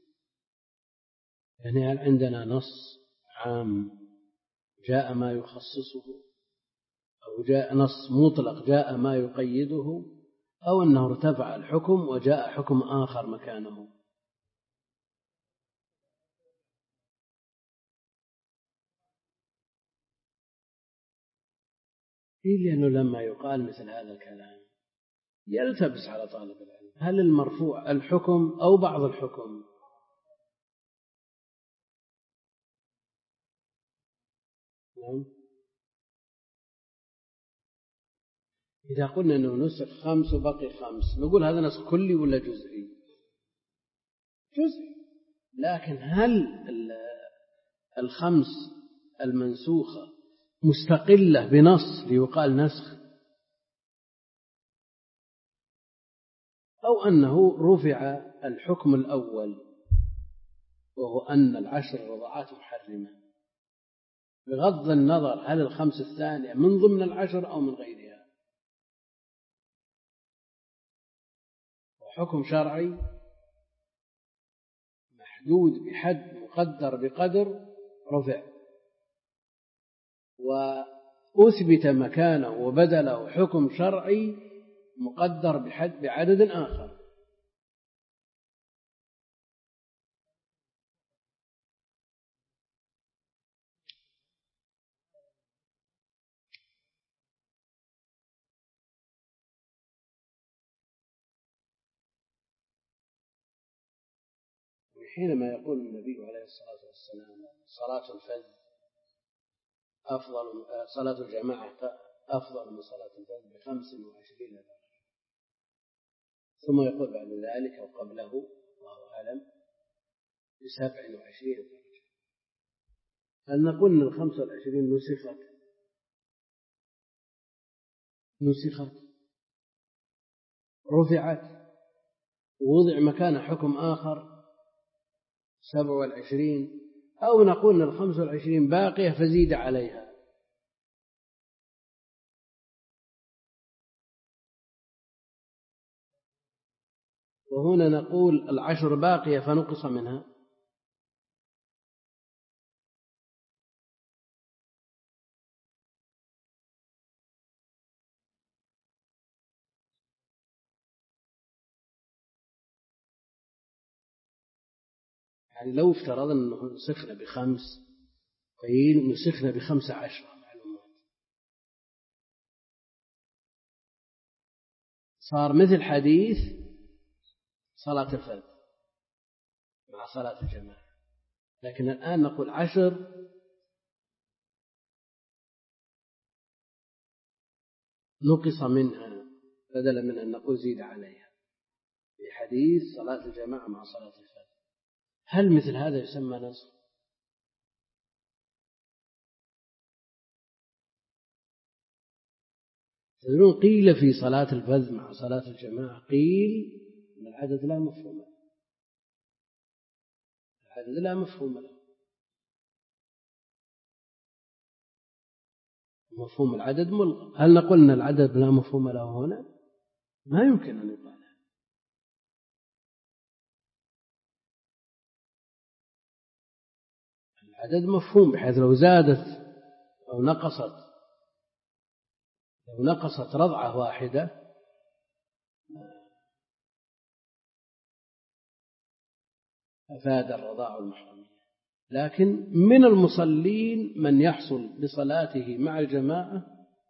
يعني هل عندنا نص عام جاء ما يخصصه، أو جاء نص مطلق جاء ما يقيده، أو أنه ارتفع الحكم وجاء حكم آخر مكانه؟ إيه، لأنه لما يقال مثل هذا الكلام يلتبس على طالب العلم، هل المرفوع الحكم أو بعض الحكم؟ نعم. إذا قلنا أنه نسخ خمس وبقي خمس نقول هذا نسخ كلي ولا جزئي؟ جزئي. لكن هل الخمس المنسوخة مستقلة بنص ليقال نسخ، أو أنه رفع الحكم الأول وهو أن العشر رضعات محرمة بغض النظر هل الخمس الثانية من ضمن العشر أو من غيرها، وحكم شرعي محدود بحد مقدر بقدر رفع، وأثبت مكانه وبدله حكم شرعي مقدر بحد بعدد آخر. حينما يقول النبي عليه الصلاة والسلام صلاة الفجر أفضل، صلاة الجماعة أفضل من صلاة الفجر بخمس وعشرين درجة، ثم يقول بعد ذلك أو قبله الله أعلم بسبع وعشرين درجة، هل نقول أن الخمس والعشرين نسخت نسخت رفعت ووضع مكان حكم آخر سبع والعشرين، أو نقول أن الخمس والعشرين باقية فزيد عليها؟ وهنا نقول العشر باقية فنقص منها. يعني لو افترضنا أنه نسخنا بخمس قيل نسخنا بخمسة عشر معلومات، صار مثل حديث صلاة الفجر مع صلاة الجماعة، لكن الآن نقول عشر نقص منها بدلا من أن نقول زيد عليها في حديث صلاة الجماعة مع صلاة الفجر. هل مثل هذا يسمى نسخ؟ تدرون قيل في صلاة الفجر مع صلاة الجماعة قيل أن العدد لا مفهوم له، العدد لا مفهوم له، مفهوم العدد ملغى. هل نقول أن العدد لا مفهوم له هنا؟ ما يمكن أن يقال. العدد مفهوم بحيث لو زادت أو نقصت لو نقصت رضعة واحدة أفاد الرضاع المحرمية، لكن من المصلين من يحصل بصلاته مع الجماعة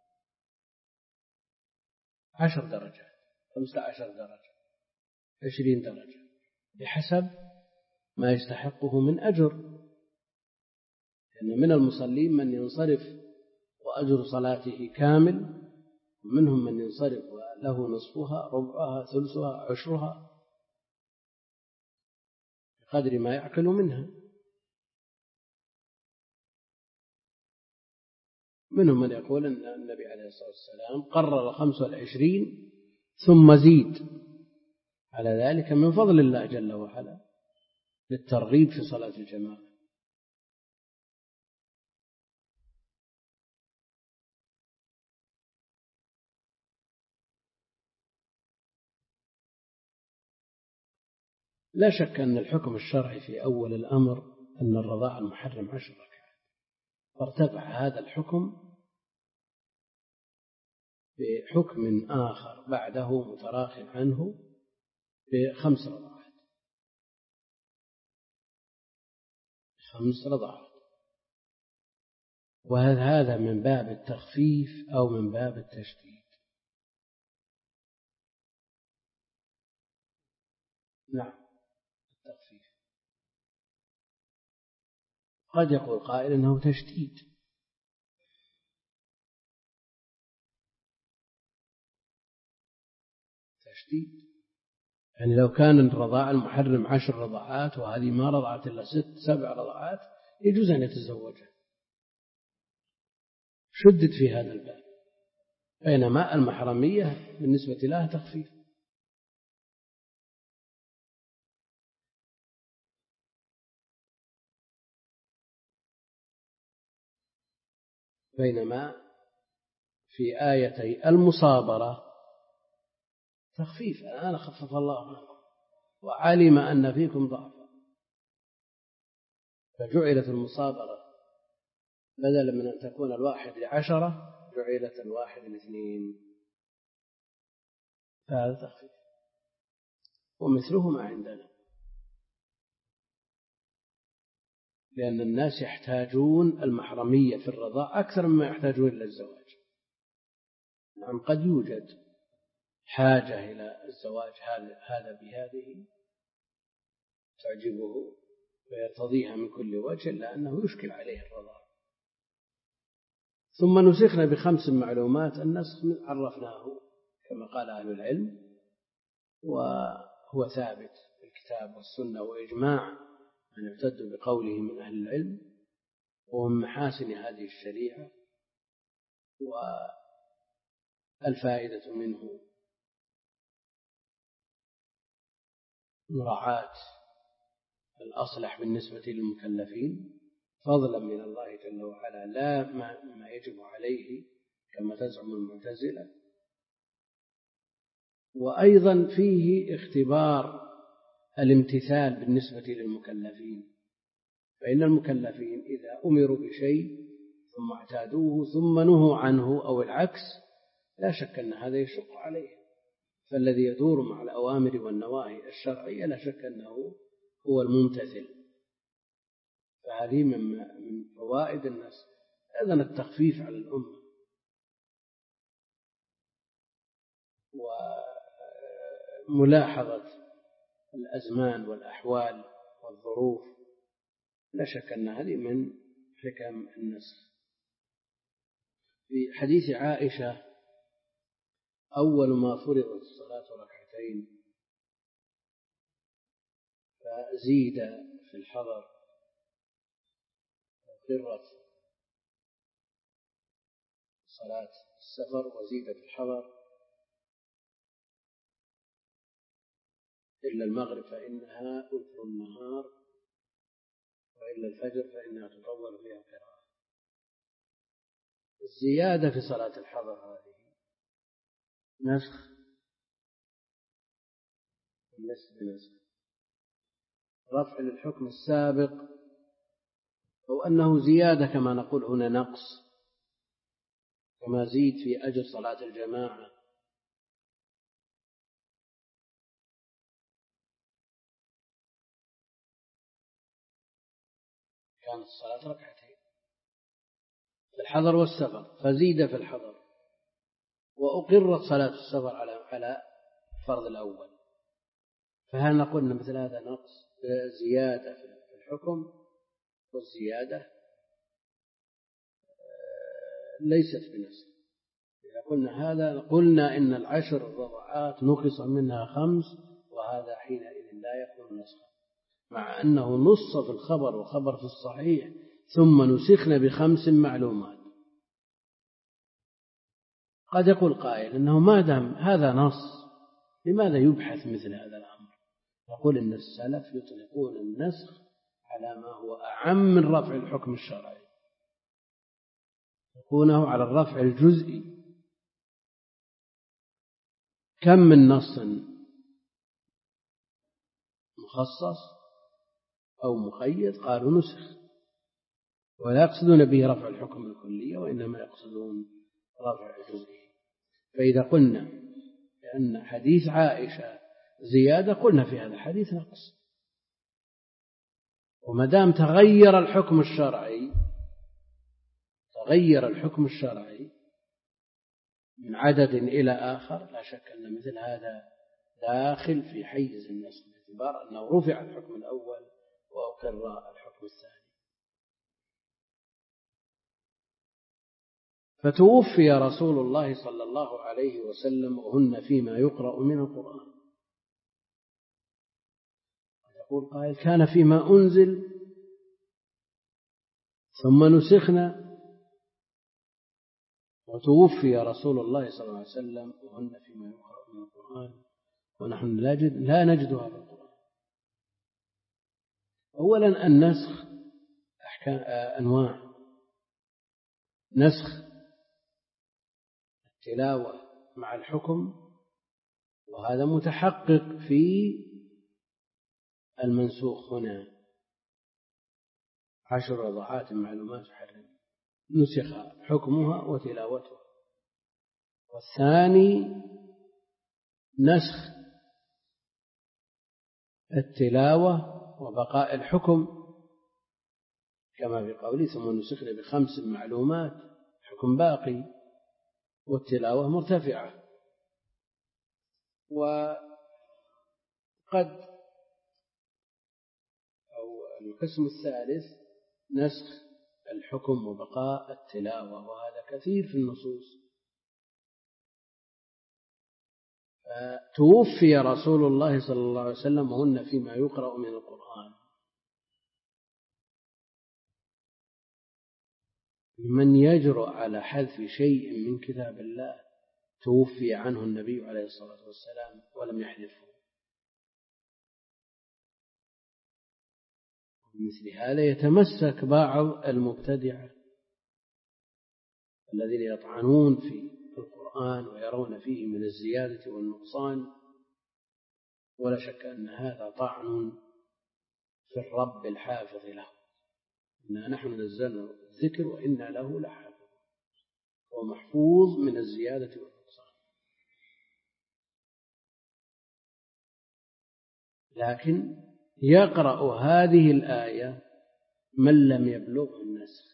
عشر درجات، خمسة عشر درجة، عشرين درجة، بحسب ما يستحقه من أجر. يعني من المصلين من ينصرف وأجر صلاته كامل، ومنهم من ينصرف وله نصفها ربعها ثلثها عشرها بقدر ما يعقل منها. منهم من يقول أن النبي عليه الصلاة والسلام قرر خمس والعشرين ثم زيد على ذلك من فضل الله جل وعلا للترغيب في صلاة الجماعة. لا شك أن الحكم الشرعي في أول الأمر أن الرضاع المحرم عشر ركعات، فارتفع هذا الحكم بحكم آخر بعده متراخ عنه بخمس رضعات خمس رضعات وهل هذا من باب التخفيف أو من باب التشديد؟ نعم التخفيف. قد يقول قائل إنه تشديد، تشديد. يعني لو كان الرضاع المحرم عشر رضعات وهذه ما رضعت إلا ست سبع رضعات يجوز أن يتزوجها، شدد في هذا الباب، بينما المحرمية بالنسبة لها تخفيف. بينما في آيتي المصابرة تخفيف، الآن خفف الله عنكم وعلم أن فيكم ضعفا، فجعلت المصابرة بدلا من أن تكون الواحد لعشرة جعلت الواحد لاثنين، فهذا تخفيف ومثله ما عندنا، لأن الناس يحتاجون المحرمية في الرضاع أكثر مما يحتاجون إلى الزواج. نعم قد يوجد حاجة إلى الزواج هذا بهذه تعجبه ويرتضيها من كل وجه، إلا أنه يشكل عليه الرضاع. ثم نسخنا بخمس معلومات، النسخ عرفناه كما قال أهل العلم، وهو ثابت في الكتاب والسنة وإجماع من يعتد بقوله من أهل العلم، ومن محاسن هذه الشريعة والفائدة منه مراعاة الأصلح بالنسبة للمكلفين فضلا من الله جل وعلا، لا ما يجب عليه كما تزعم المعتزلة. وأيضا فيه اختبار الامتثال بالنسبة للمكلفين، فإن المكلفين إذا أمروا بشيء ثم اعتادوه ثم نهوا عنه أو العكس لا شك أن هذا يشق عليه، فالذي يدور مع الأوامر والنواهي الشرعية لا شك أنه هو الممتثل. فهذه من فوائد النسخ أيضا التخفيف على الأمة وملاحظة الأزمان والأحوال والظروف، لا شك أن هذه من حكم النسخ. في حديث عائشة أول ما فرضت الصلاة ركعتين فزيد في الحضر وقرت صلاة السفر وزيد في الحضر إلا المغرب فإنها وتر النهار وإلا الفجر فإنها تطول فيها قراءة. الزيادة في صلاة الحضر هذه نسخ ليس بنسخ، رفع للحكم السابق، أو أنه زيادة كما نقول هنا نقص، كما زيد في أجر صلاة الجماعة. كانت الصلاة ركعتين في الحضر والسفر فزيد في الحضر، وأقرت صلاة السفر على على الفرض الأول، فهل نقول أن مثل هذا نقص زيادة في الحكم؟ والزيادة ليست بنسخ. إذا قلنا هذا قلنا إن العشر الرضعات نقص منها خمس، وهذا حينئذ لا يكون نسخا، مع أنه نص في الخبر وخبر في الصحيح ثم نسخنا بخمس معلومات. قد يقول قائل إنه ما دام هذا نص لماذا يبحث مثل هذا الأمر؟ نقول إن السلف يطلقون النسخ على ما هو أعم من رفع الحكم الشرعي، يكونه على الرفع الجزئي. كم من نص مخصص أو مقيد قالوا نسخ، ولا يقصدون به رفع الحكم الكلي وإنما يقصدون رفع الجزئي. فإذا قلنا لأن حديث عائشة زيادة قلنا في هذا الحديث نقص، ومدام تغير الحكم الشرعي تغير الحكم الشرعي من عدد إلى آخر لا شك أن مثل هذا داخل في حيز النسخ، باعتبار أنه رفع الحكم الأول وأقر الحكم الثاني. فتوفي رسول الله صلى الله عليه وسلم وهن فيما يقرأ من القرآن. يقول قائل كان فيما أنزل ثم نسخنا، وتوفي رسول الله صلى الله عليه وسلم وهن فيما يقرأ من القرآن ونحن لا نجدها في القرآن. أولا النسخ أحكام أنواع: نسخ التلاوة مع الحكم، وهذا متحقق في المنسوخ هنا: عشر رضعات معلومات حرم، نسخ حكمها وتلاوتها. والثاني نسخ التلاوة وبقاء الحكم، كما في قوله ثم نسخنا بخمس معلومات، حكم باقي والتلاوة مرتفعة. وقد أو القسم الثالث نسخ الحكم وبقاء التلاوة، وهذا كثير في النصوص. توفي رسول الله صلى الله عليه وسلم وهن فيما يقرأ من القرآن. من يجرؤ على حذف شيء من كتاب الله توفي عنه النبي عليه الصلاة والسلام ولم يحذفه؟ مثل هذا يتمسك بعض المبتدعة الذين يطعنون في القرآن ويرون فيه من الزيادة والنقصان، ولا شك أن هذا طعن في الرب الحافظ له. إنا نحن نزلنا الذكر وإنا له لحافظ، هو محفوظ من الزيادة والنقصان. لكن يقرأ هذه الآية من لم يبلغه النسخ،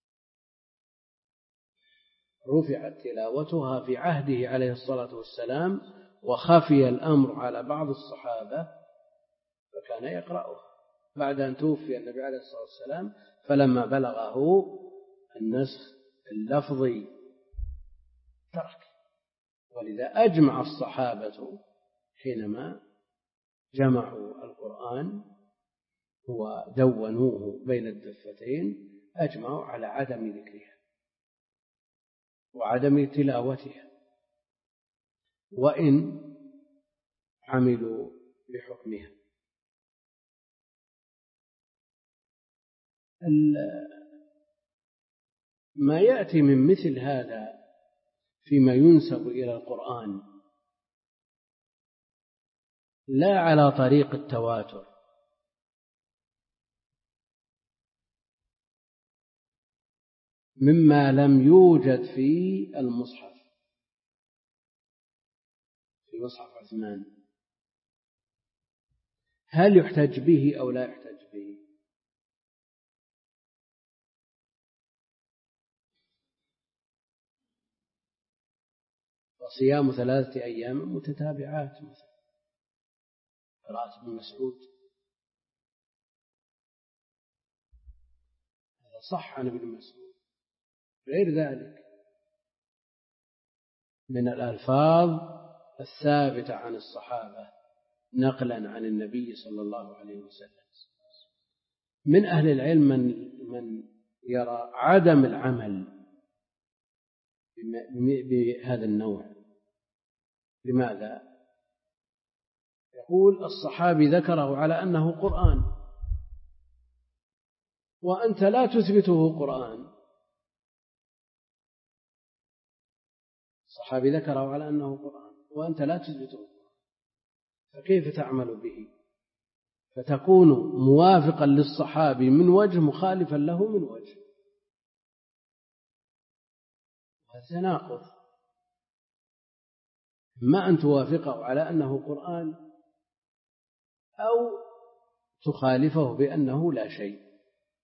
رفعت تلاوتها في عهده عليه الصلاة والسلام، وخفي الأمر على بعض الصحابة فكان يقرأها بعد أن توفي النبي عليه الصلاة والسلام، فلما بلغه النسخ اللفظي ترك. ولذا أجمع الصحابة حينما جمعوا القرآن ودونوه بين الدفتين أجمعوا على عدم ذكرها وعدم تلاوتها، وإن عملوا بحكمها. ما يأتي من مثل هذا فيما ينسب إلى القرآن لا على طريق التواتر، مما لم يوجد في المصحف، في مصحف عثمان، هل يحتج به أو لا يحتج به؟ وصيام ثلاثة أيام متتابعات مثلا قراءة ابن مسعود، هذا صح عن ابن مسعود. غير ذلك من الألفاظ الثابتة عن الصحابة نقلا عن النبي صلى الله عليه وسلم. من أهل العلم من, من يرى عدم العمل بهذا النوع. لماذا؟ يقول الصحابي ذكره على أنه قرآن، وأنت لا تثبته قرآن. الصحابي ذكره على أنه قرآن وأنت لا تثبته، فكيف تعمل به؟ فتكون موافقا للصحابي من وجه مخالفا له من وجه، هذا تناقض. ما أن توافقه على أنه قرآن أو تخالفه بأنه لا شيء.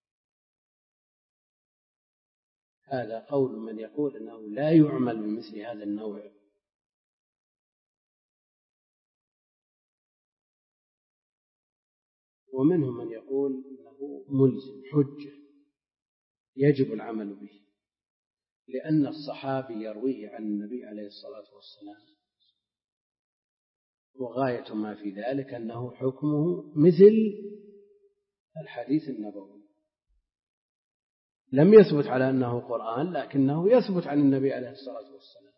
هذا قول من يقول أنه لا يعمل بمثل هذا النوع. ومنهم من يقول أنه ملزم حجة يجب العمل به. لأن الصحابي يرويه عن النبي عليه الصلاة والسلام، وغاية ما في ذلك أنه حكمه مثل الحديث النبوي، لم يثبت على أنه قرآن لكنه يثبت عن النبي عليه الصلاة والسلام،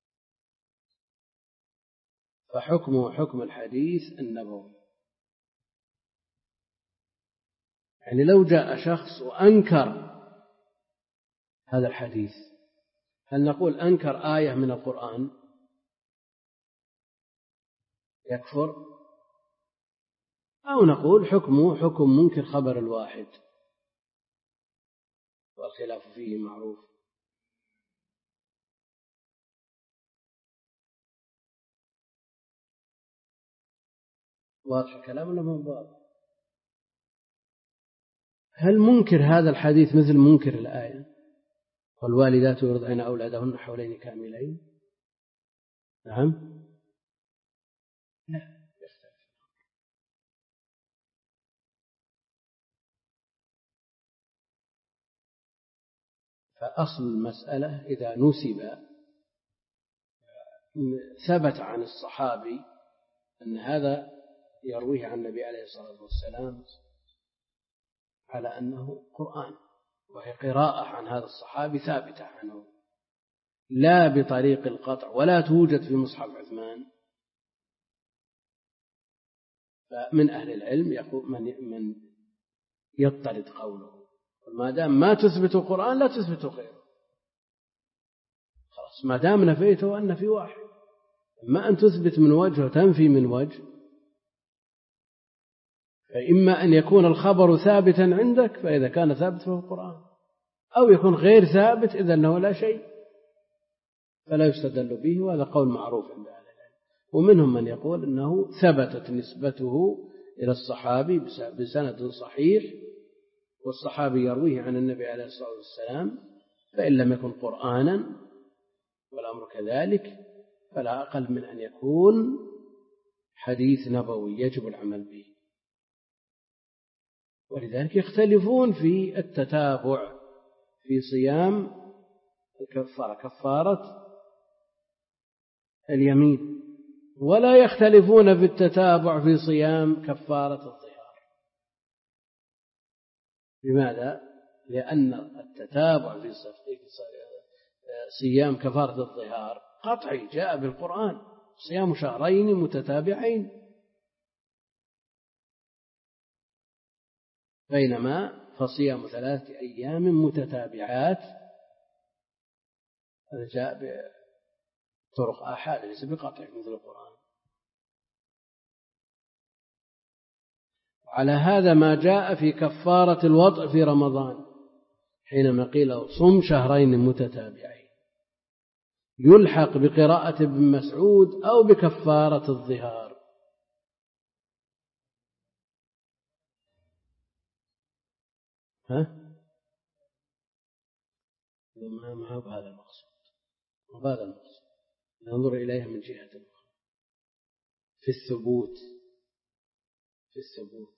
فحكمه حكم الحديث النبوي. يعني لو جاء شخص وأنكر هذا الحديث، هل نقول أنكر آية من القرآن يكفر، أو نقول حكمه حكم منكر خبر الواحد، والخلاف فيه معروف. واضح الكلام ولا مو واضح؟ هل منكر هذا الحديث مثل منكر الآية والوالدات يرضعن أولادهن حولين كاملين؟ نعم، لا يختلف. فأصل المسألة إذا نسب ثبت عن الصحابي أن هذا يرويه عن النبي عليه الصلاة والسلام على أنه قرآن، وهي قراءة عن هذا الصحابي ثابتة عنه لا بطريق القطع ولا توجد في مصحف عثمان، فمن أهل العلم يقول من من يضطرد قوله، ما دام ما تثبت القرآن لا تثبت غيره، خلاص ما دام نفيته أن في واحد، ما أن تثبت من وجه وتنفي من وجه، فإما أن يكون الخبر ثابتا عندك فإذا كان ثابت فهو القرآن، أو يكون غير ثابت إذا أنه لا شيء فلا يستدل به، وهذا قول معروف عند أهل العلم. ومنهم من يقول أنه ثبتت نسبته إلى الصحابي بسند صحيح، والصحابي يرويه عن النبي عليه الصلاة والسلام، فإن لم يكن قرآنا والأمر كذلك فلا أقل من أن يكون حديث نبوي يجب العمل به. ولذلك يختلفون في التتابع في صيام الكفارة كفارة اليمين، ولا يختلفون في التتابع في صيام كفارة الظهار. لماذا؟ لأن التتابع في صيام كفارة الظهار قطعي جاء بالقرآن، صيام شهرين متتابعين، بينما فصيام ثلاثة أيام متتابعات هذا جاء بطرق آحاد ليس بقطع مثل القرآن. على هذا ما جاء في كفارة الوطء في رمضان حينما قيل صم شهرين متتابعين يلحق بقراءة ابن مسعود أو بكفارة الظهار. ها؟ ما هو بهذا المقصود، وبهذا المقصود ننظر إليها من جهة أخرى في الثبوت في الثبوت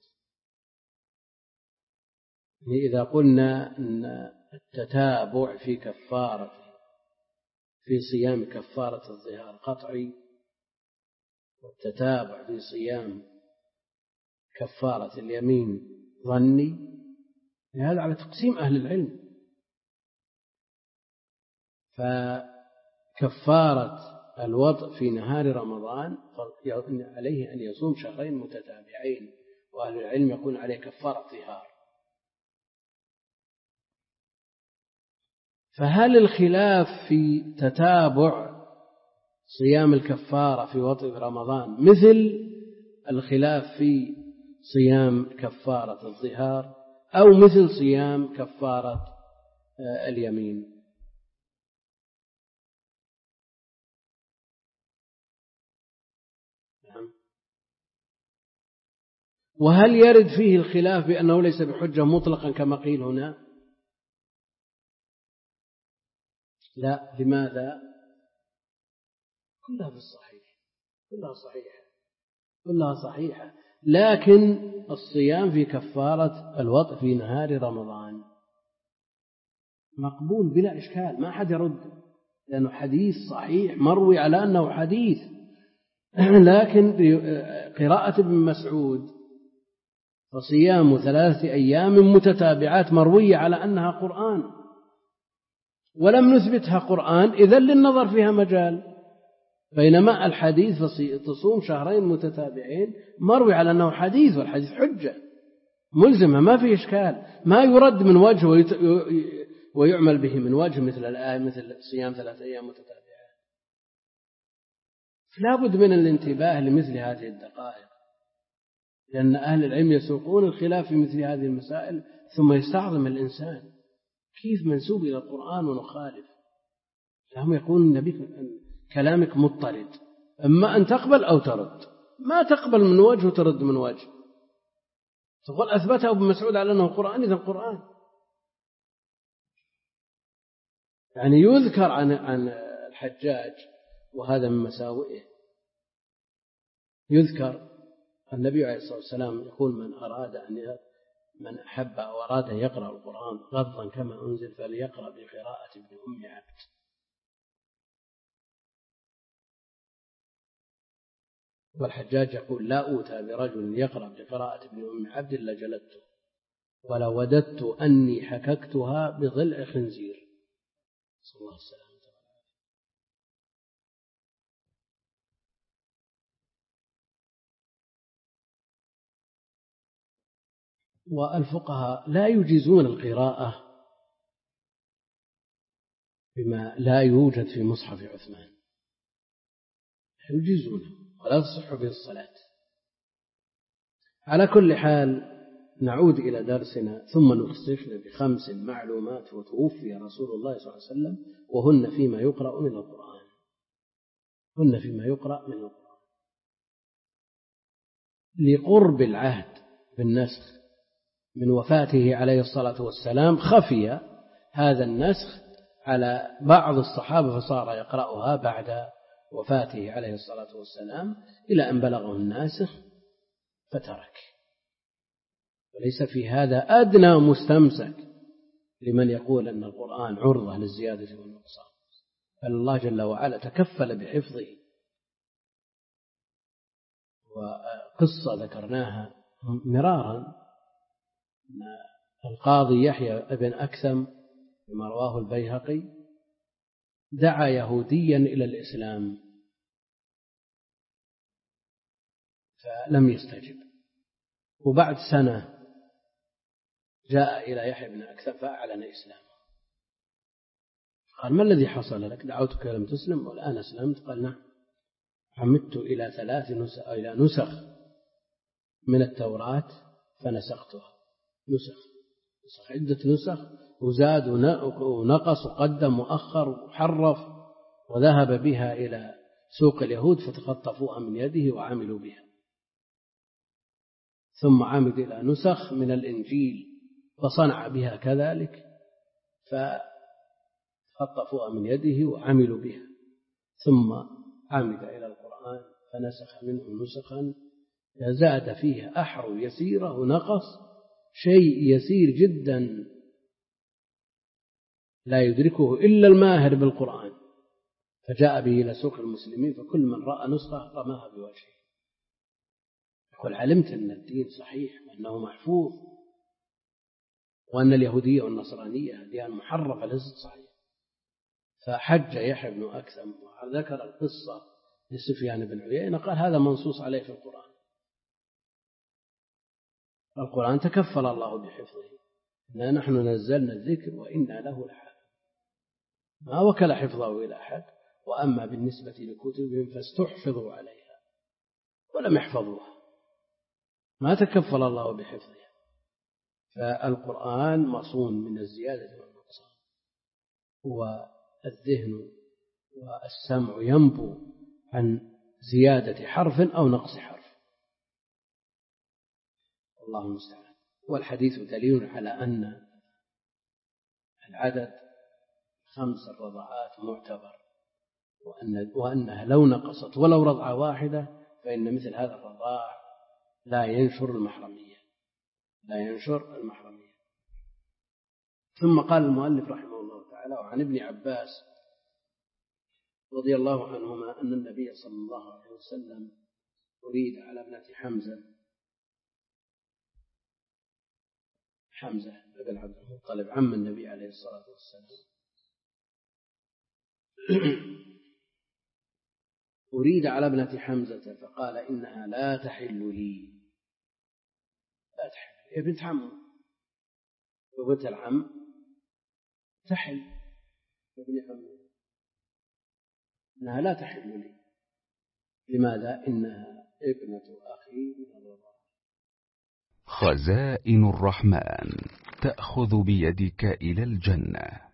إذا قلنا أن التتابع في كفارة في صيام كفارة الظهار قطعي، والتتابع في صيام كفارة اليمين ظني، هذا على تقسيم أهل العلم. فكفارة الوضع في نهار رمضان عليه أن يصوم شهرين متتابعين، وأهل العلم يقول عليه كفارة ظهار. فهل الخلاف في تتابع صيام الكفارة في وضع رمضان مثل الخلاف في صيام كفارة الظهار أو مثل صيام كفارة اليمين؟ وهل يرد فيه الخلاف بأنه ليس بحجة مطلقا كما قيل هنا؟ لا. لماذا؟ كلها في الصحيح، كلها صحيحة كلها صحيحة لكن الصيام في كفارة الوطء في نهار رمضان مقبول بلا إشكال، ما أحد يرد، لأنه حديث صحيح مروي على أنه حديث. لكن قراءة ابن مسعود فصيام ثلاثة أيام متتابعات مروية على أنها قرآن ولم نثبتها قرآن، إذن للنظر فيها مجال. بينما الحديث تصوم شهرين متتابعين مروي على أنه حديث، والحديث حجة ملزمة ما في إشكال، ما يرد من وجه ويعمل به من وجه مثل الآية مثل صيام ثلاثة أيام متتابعات. لا بد من الانتباه لمثل هذه الدقائق، لأن أهل العلم يسوقون الخلاف في مثل هذه المسائل ثم يستعظم الإنسان كيف منسوب إلى القرآن ونخالف. هم يقول النبي كلامك مضطرد، أما أن تقبل أو ترد، ما تقبل من وجه وترد من وجه. تقول أثبته ابن مسعود على أنه قرآن، إذا القرآن يعني يذكر عن عن الحجاج، وهذا من مساوئه. يذكر النبي عليه الصلاة والسلام يقول من أراد أن من أحب أو أراد أن يقرأ القرآن غضا كما أنزل فليقرأ بقراءة ابن أم عبد. والحجاج يقول لا أوتى برجل يقرأ بقراءة ابن أم عبد إلا جلدته، ولا وددت أني حككتها بضلع خنزير. صلى الله عليه وسلم. والفقهاء لا يجيزون القراءة بما لا يوجد في مصحف عثمان، يجيزونه ولا تصح به الصلاة. على كل حال نعود إلى درسنا، ثم نخصصنا بخمس معلومات وتوفي رسول الله صلى الله عليه وسلم وهن فيما يقرأ من القرآن. هن فيما يقرأ من القرآن لقرب العهد بالنسخ من وفاته عليه الصلاة والسلام، خفي هذا النسخ على بعض الصحابة فصار يقرأها بعد وفاته عليه الصلاة والسلام إلى أن بلغه الناسخ فترك. وليس في هذا أدنى مستمسك لمن يقول أن القرآن عرضة للزيادة والنقصان، بل الله جل وعلا تكفل بحفظه. وقصة ذكرناها مرارا، القاضي يحيى بن أكثم بما رواه البيهقي دعا يهوديا إلى الإسلام فلم يستجب، وبعد سنة جاء إلى يحيى بن أكثم فأعلن إسلامه. قال ما الذي حصل لك؟ دعوتك لم تسلم والآن أسلمت؟ قال نعم، عمدت إلى ثلاث نسخ إلى نسخ من التوراة فنسختها، نسخ نسخ عدة نسخ، وزاد ونقص وقدم وأخر وحرف، وذهب بها إلى سوق اليهود فتخطفوها من يده وعملوا بها. ثم عمد إلى نسخ من الإنجيل فصنع بها كذلك فخطفوها من يده وعملوا بها. ثم عمد إلى القرآن فنسخ منه نسخا زاد فيها أحرف يسيرة ونقص شيء يسير جدا لا يدركه إلا الماهر بالقرآن، فجاء به إلى سوق المسلمين فكل من رأى نسخة رماها بوجهه. يقول علمت أن الدين صحيح وأنه محفوظ، وأن اليهودية والنصرانية ديان محرفة ليست صحيح. فحج يحيى بن أكثم وذكر القصة لسفيان بن عيينة قال هذا منصوص عليه في القرآن. القرآن تكفل الله بحفظه، إنا نحن نزلنا الذكر وإنا له لحافظ، ما وكل حفظه إلى أحد. وأما بالنسبة لكتبهم فاستحفظوا عليها ولم يحفظوها، ما تكفل الله بحفظها. فالقرآن مصون من الزيادة والنقصان، والذهن والسمع ينبو عن زيادة حرف أو نقص حرف، الله المستعان. والحديث دليل على أن العدد خمس الرضعات معتبر، وأن وأنها لو نقصت ولو رضعة واحدة فإن مثل هذا الرضاع لا ينشر المحرمية لا ينشر المحرمية. ثم قال المؤلف رحمه الله تعالى. وعن ابن عباس رضي الله عنهما أن النبي صلى الله عليه وسلم أريد على ابنة حمزة حمزة بن عبد المطلب عم النبي عليه الصلاة والسلام، أريد على ابنة حمزة فقال إنها لا تحل لي، لا تحل، هي بنت عمه وبنت العم تحل ابن عمه، إنها لا تحل لي. لماذا؟ إنها ابنة أخي من الرضاعة. خزائن الرحمن تأخذ بيدك إلى الجنة.